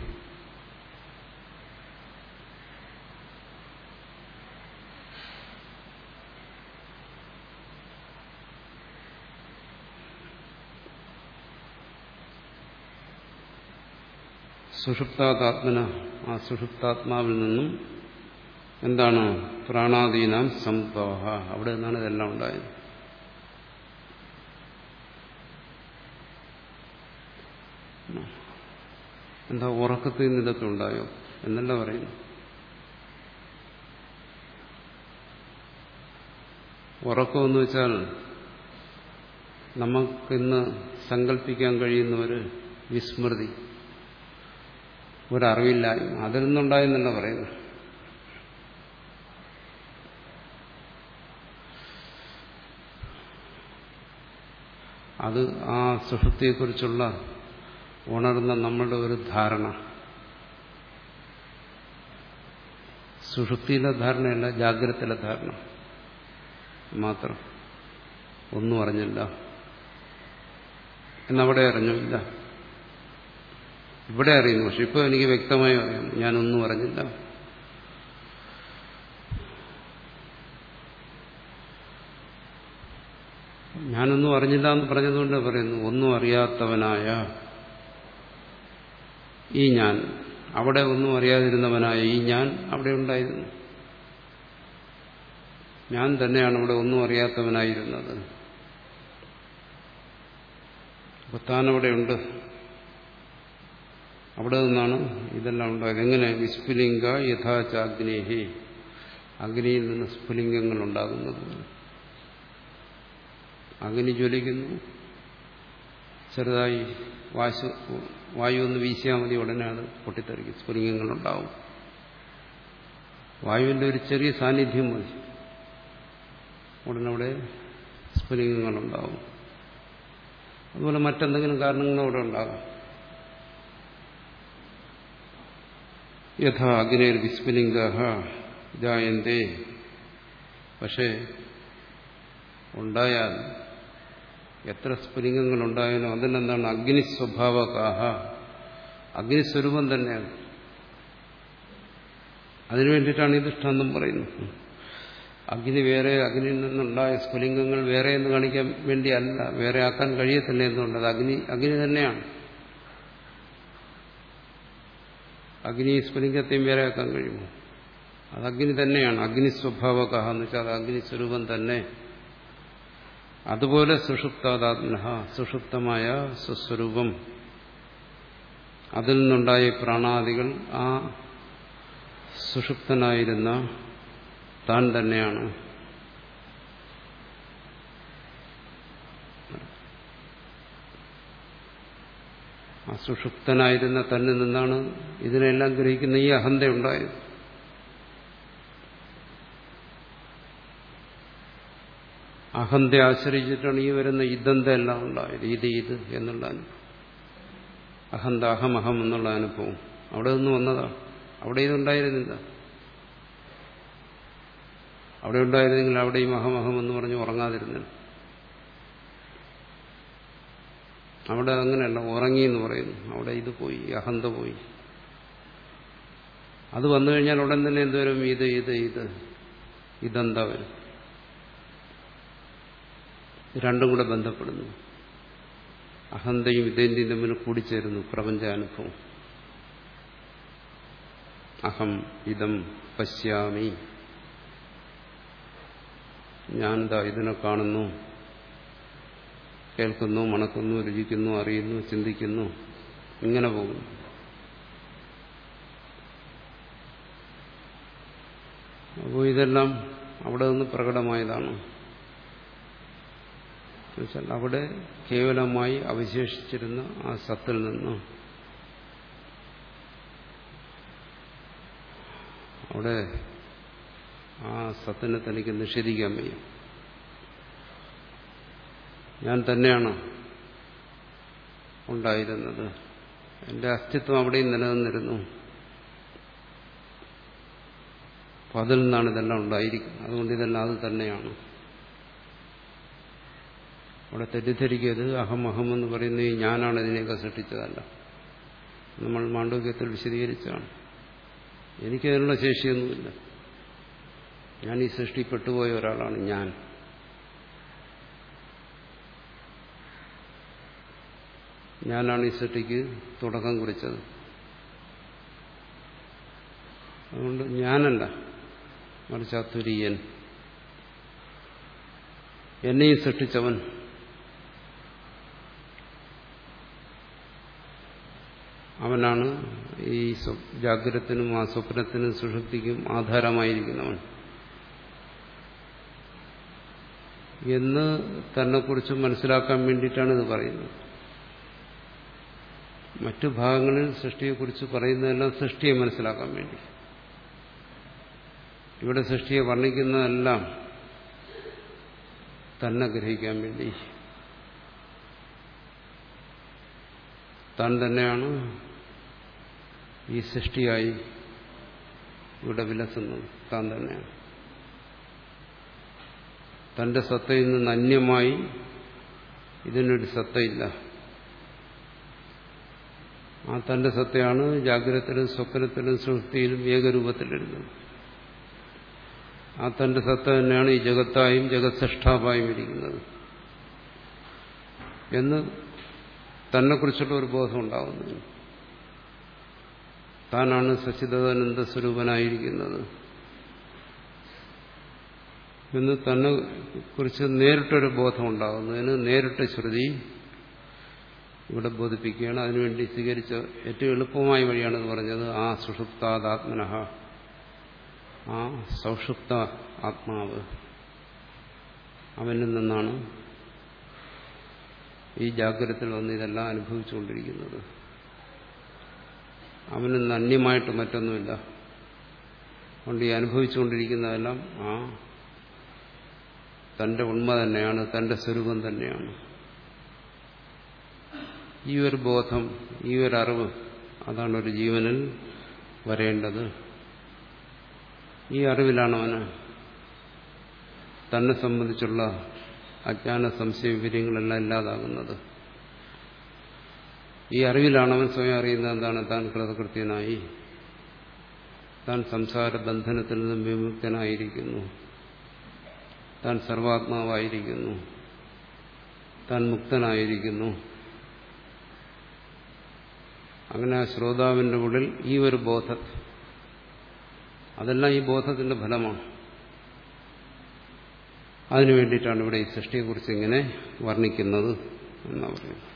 സുഷുപ്താത്മന, ആ സുഷുപ്താത്മാവിൽ നിന്നും എന്താണ് പ്രാണാദീനാം സംഭവ, അവിടെ നിന്നാണ് ഇതെല്ലാം ഉണ്ടായത്. എന്താ ഉറക്കത്തിൽ നിന്ന് ഇതൊക്കെ ഉണ്ടായോ എന്നല്ല പറയുന്നു. ഉറക്കമെന്ന് വെച്ചാൽ നമുക്കിന്ന് സങ്കല്പിക്കാൻ കഴിയുന്ന ഒരു വിസ്മൃതി, ഒരറിവില്ലായ്മ അതിൽ നിന്നുണ്ടായെന്നല്ല പറയുന്നു. അത് ആ സുഷുപ്തിയെക്കുറിച്ചുള്ള ഉണർന്ന നമ്മളുടെ ഒരു ധാരണ, സുഷുപ്തിയിലെ ധാരണയല്ല, ജാഗ്രതയിലെ ധാരണ മാത്രം. ഒന്നും അറിഞ്ഞില്ല എന്നവിടെ അറിഞ്ഞില്ല, ഇവിടെ അറിയുന്നു. പക്ഷെ ഇപ്പോൾ എനിക്ക് വ്യക്തമായി അറിയാം ഞാനൊന്നും അറിഞ്ഞില്ല. ഞാനൊന്നും അറിഞ്ഞില്ല എന്ന് പറഞ്ഞതുകൊണ്ട് പറയുന്നു ഒന്നും അറിയാത്തവനായ ഈ ഞാൻ, അവിടെ ഒന്നും അറിയാതിരുന്നവനായ ഈ ഞാൻ അവിടെ ഉണ്ടായിരുന്നു. ഞാൻ തന്നെയാണ് അവിടെ ഒന്നും അറിയാത്തവനായിരുന്നത്. അപ്പൊ താനവിടെ ഉണ്ട്. അവിടെ നിന്നാണ് ഇതെല്ലാം ഉണ്ടായത്. എങ്ങനെ? വിസ്ഫുലിംഗ യഥാചാഗ്നേഹി, അഗ്നിയിൽ നിന്ന് സ്ഫുലിംഗങ്ങൾ ഉണ്ടാകുന്നത്. അഗ്നി ജ്വലിക്കുന്നു, ചെറുതായി വാശു വായു ഒന്ന് വീശിയാൽ മതി, ഉടനെ അത് പൊട്ടിത്തെറിക്കും, സ്ഫുലിംഗങ്ങളുണ്ടാവും. വായുവിന്റെ ഒരു ചെറിയ സാന്നിധ്യം മതി, ഉടനെ അവിടെ സ്ഫുലിംഗങ്ങളുണ്ടാവും. അതുപോലെ മറ്റെന്തെങ്കിലും കാരണങ്ങളും അവിടെ ഉണ്ടാകാം. യഥാ അഗ്നേർ വിസ്ഫുലിംഗ ജായന്തേ, പക്ഷേ ഉണ്ടായാൽ എത്ര സ്ഫുലിംഗങ്ങളുണ്ടായാലും അതിനെന്താണ്? അഗ്നിസ്വഭാവകാഹ, അഗ്നിസ്വരൂപം തന്നെയാണ്. അതിനു വേണ്ടിയിട്ടാണ് ഈ ദൃഷ്ടാന്തം പറയുന്നത്. അഗ്നി വേറെ, അഗ്നിയിൽ നിന്നുണ്ടായ സ്ഫുലിംഗങ്ങൾ വേറെ എന്ന് കാണിക്കാൻ വേണ്ടിയല്ല, വേറെ ആക്കാൻ കഴിയത്തില്ല എന്നുണ്ട്. അത് അഗ്നി അഗ്നി തന്നെയാണ്. അഗ്നി സ്ഫുലിംഗത്തെയും വേറെ ആക്കാൻ കഴിയുമോ? അത് അഗ്നി തന്നെയാണ്. അഗ്നിസ്വഭാവകാഹ എന്ന് വെച്ചാൽ അത് അഗ്നിസ്വരൂപം തന്നെ. അതുപോലെ സുഷുപ്താത്മനഃ, സുഷുപ്തമായ സ്വസ്വരൂപം, അതിൽ നിന്നുണ്ടായ പ്രാണാദികൾ ആ സുഷുപ്തനായിരുന്ന താൻ തന്നെയാണ്. ആ സുഷുപ്തനായിരുന്ന തന്നിൽ നിന്നാണ് ഇതിനെല്ലാം ഗ്രഹിക്കുന്ന ഈ അഹന്ത ഉണ്ടായത്. അഹന്ത ആശ്രയിച്ചിട്ടാണ് ഈ വരുന്ന ഇതന്ത എല്ലാം ഉണ്ടായത്. ഇത് ഇത് എന്നുള്ള അനുഭവം, അഹന്ത അഹം അഹം എന്നുള്ള അനുഭവം അവിടെ നിന്ന് വന്നതാണ്. അവിടെ ഇതുണ്ടായിരുന്നില്ല. അവിടെ ഉണ്ടായിരുന്നെങ്കിൽ അവിടെയും അഹം അഹം എന്ന് പറഞ്ഞ് ഉറങ്ങാതിരുന്നില്ല. അവിടെ അങ്ങനെയല്ല, ഉറങ്ങി എന്ന് പറയുന്നു. അവിടെ ഇത് പോയി, അഹന്ത പോയി. അത് വന്നു കഴിഞ്ഞാൽ ഉടൻ തന്നെ എന്തോരും ഇത് ഇത് ഇത് ഇതെന്താ വരും. രണ്ടും കൂടെ ബന്ധപ്പെടുന്നു. അഹന്തയും ഇതേന്റെയും തമ്മിൽ കൂടിച്ചേരുന്നു പ്രപഞ്ചാനുഭവം. അഹം ഇതം പശ്യാമി, ഞാനെന്താ ഇതിനെ കാണുന്നു, കേൾക്കുന്നു, മണക്കുന്നു, രുചിക്കുന്നു, അറിയുന്നു, ചിന്തിക്കുന്നു, ഇങ്ങനെ പോകുന്നു. അപ്പോൾ ഇതെല്ലാം അവിടെ നിന്ന് പ്രകടമായതാണ്. എന്നുവെച്ചാൽ അവിടെ കേവലമായി അവശേഷിച്ചിരുന്ന ആ സത്തിൽ നിന്ന് അവിടെ ആ സത്തിനെ തനിക്ക് നിഷേധിക്കാൻ വയ്യ. ഞാൻ തന്നെയാണ് ഉണ്ടായിരുന്നത്, എന്റെ അസ്തിത്വം അവിടെയും നിലനിന്നിരുന്നു. അപ്പം അതിൽ നിന്നാണ് ഇതെല്ലാം ഉണ്ടായിരിക്കുന്നത്. അതുകൊണ്ട് ഇതെല്ലാം അത് തന്നെയാണ്. അവിടെ തെറ്റിദ്ധരിക്കരുത്. അഹം അഹം എന്ന് പറയുന്നത് ഞാനാണ് ഇതിനെയൊക്കെ സൃഷ്ടിച്ചതല്ല. നമ്മൾ മാണ്ഡവ്യത്തിൽ വിശദീകരിച്ചാണ്. എനിക്കതിനുള്ള ശേഷിയൊന്നുമില്ല. ഞാൻ ഈ സൃഷ്ടിപ്പെട്ടുപോയ ഒരാളാണ് ഞാൻ. ഞാനാണ് ഈ സൃഷ്ടിക്ക് തുടക്കം കുറിച്ചത്. അതുകൊണ്ട് ഞാനല്ല, മറിച്ച് ആ തുര്യൻ, എന്നെയും സൃഷ്ടിച്ചവൻ. അവനാണ് ഈ ജാഗ്രതത്തിനും ആ സ്വപ്നത്തിനും സുഷുപ്തിക്കും ആധാരമായിരിക്കുന്നവൻ എന്ന് തന്നെക്കുറിച്ച് മനസ്സിലാക്കാൻ വേണ്ടിയിട്ടാണ് ഇത് പറയുന്നത്. മറ്റു ഭാഗങ്ങളിൽ സൃഷ്ടിയെക്കുറിച്ച് പറയുന്നതെല്ലാം സൃഷ്ടിയെ മനസ്സിലാക്കാൻ വേണ്ടി. ഇവിടെ സൃഷ്ടിയെ വർണ്ണിക്കുന്നതെല്ലാം തന്നെ ഗ്രഹിക്കാൻ വേണ്ടി. താൻ തന്നെയാണ് ഈ സൃഷ്ടിയായി ഇവിടെ വിലസുന്നത്. താൻ തന്നെയാണ്. തന്റെ സത്തയിൽ നിന്ന് അന്യമായി ഇതിനൊരു സത്തയില്ല. ആ തന്റെ സത്തയാണ് ജാഗ്രതത്തിലും സ്വപ്നത്തിലും സുഷുപ്തിയിലും ഏകരൂപത്തിലിരുന്നത്. ആ തന്റെ സത്ത തന്നെയാണ് ഈ ജഗത്തായും ജഗത് സൃഷ്ടാവായും ഇരിക്കുന്നത് എന്ന് തന്നെക്കുറിച്ചുള്ള ഒരു ബോധം ഉണ്ടാകുന്നു. താനാണ് സച്ചിദാനന്ദ സ്വരൂപനായിരിക്കുന്നത് എന്ന് തന്നെ കുറിച്ച് നേരിട്ടൊരു ബോധം ഉണ്ടാകുന്നതിന് നേരിട്ട് ശ്രുതി ഇവിടെ ബോധിപ്പിക്കുകയാണ്. അതിനുവേണ്ടി സ്വീകരിച്ച ഏറ്റവും എളുപ്പമായ വഴിയാണെന്ന് പറഞ്ഞത് ആ സുഷുപ്താദാത്മനഃ, ആ സൗഷുപ്ത ആത്മാവ്, അവനിൽ നിന്നാണ് ഈ ജാഗ്രതത്തിൽ വന്ന് ഇതെല്ലാം അനുഭവിച്ചുകൊണ്ടിരിക്കുന്നത്. അവനിൽ നിന്ന് അന്യമായിട്ട് മറ്റൊന്നുമില്ല. അതുകൊണ്ട് ഈ അനുഭവിച്ചുകൊണ്ടിരിക്കുന്നതെല്ലാം ആ തന്റെ ഉണ്മ തന്നെയാണ്, തന്റെ സ്വരൂപം തന്നെയാണ്. ഈ ഒരു ബോധം, ഈ ഒരു അറിവ്, അതാണ് ഒരു ജീവനിൽ വരേണ്ടത്. ഈ അറിവിലാണ് അവന് തന്നെ സംബന്ധിച്ചുള്ള അജ്ഞാന സംശയ വിവരങ്ങളെല്ലാം ഇല്ലാതാകുന്നത്. ഈ അറിവിലാണ് അവൻ സ്വയം അറിയുന്നത് എന്താണ്, താൻ കൃതകൃത്യനായി, താൻ സംസാര ബന്ധനത്തിൽ നിന്നും വിമുക്തനായിരിക്കുന്നു, താൻ സർവാത്മാവായിരിക്കുന്നു, താൻ മുക്തനായിരിക്കുന്നു. അങ്ങനെ ആ ശ്രോതാവിന്റെ ഉള്ളിൽ ഈ ഒരു ബോധം, അതെല്ലാം ഈ ബോധത്തിന്റെ ഫലമാണ്. അതിനു വേണ്ടിയിട്ടാണ് ഇവിടെ ഈ സൃഷ്ടിയെക്കുറിച്ച് ഇങ്ങനെ വർണ്ണിക്കുന്നത് എന്നാണ് പറയുന്നത്.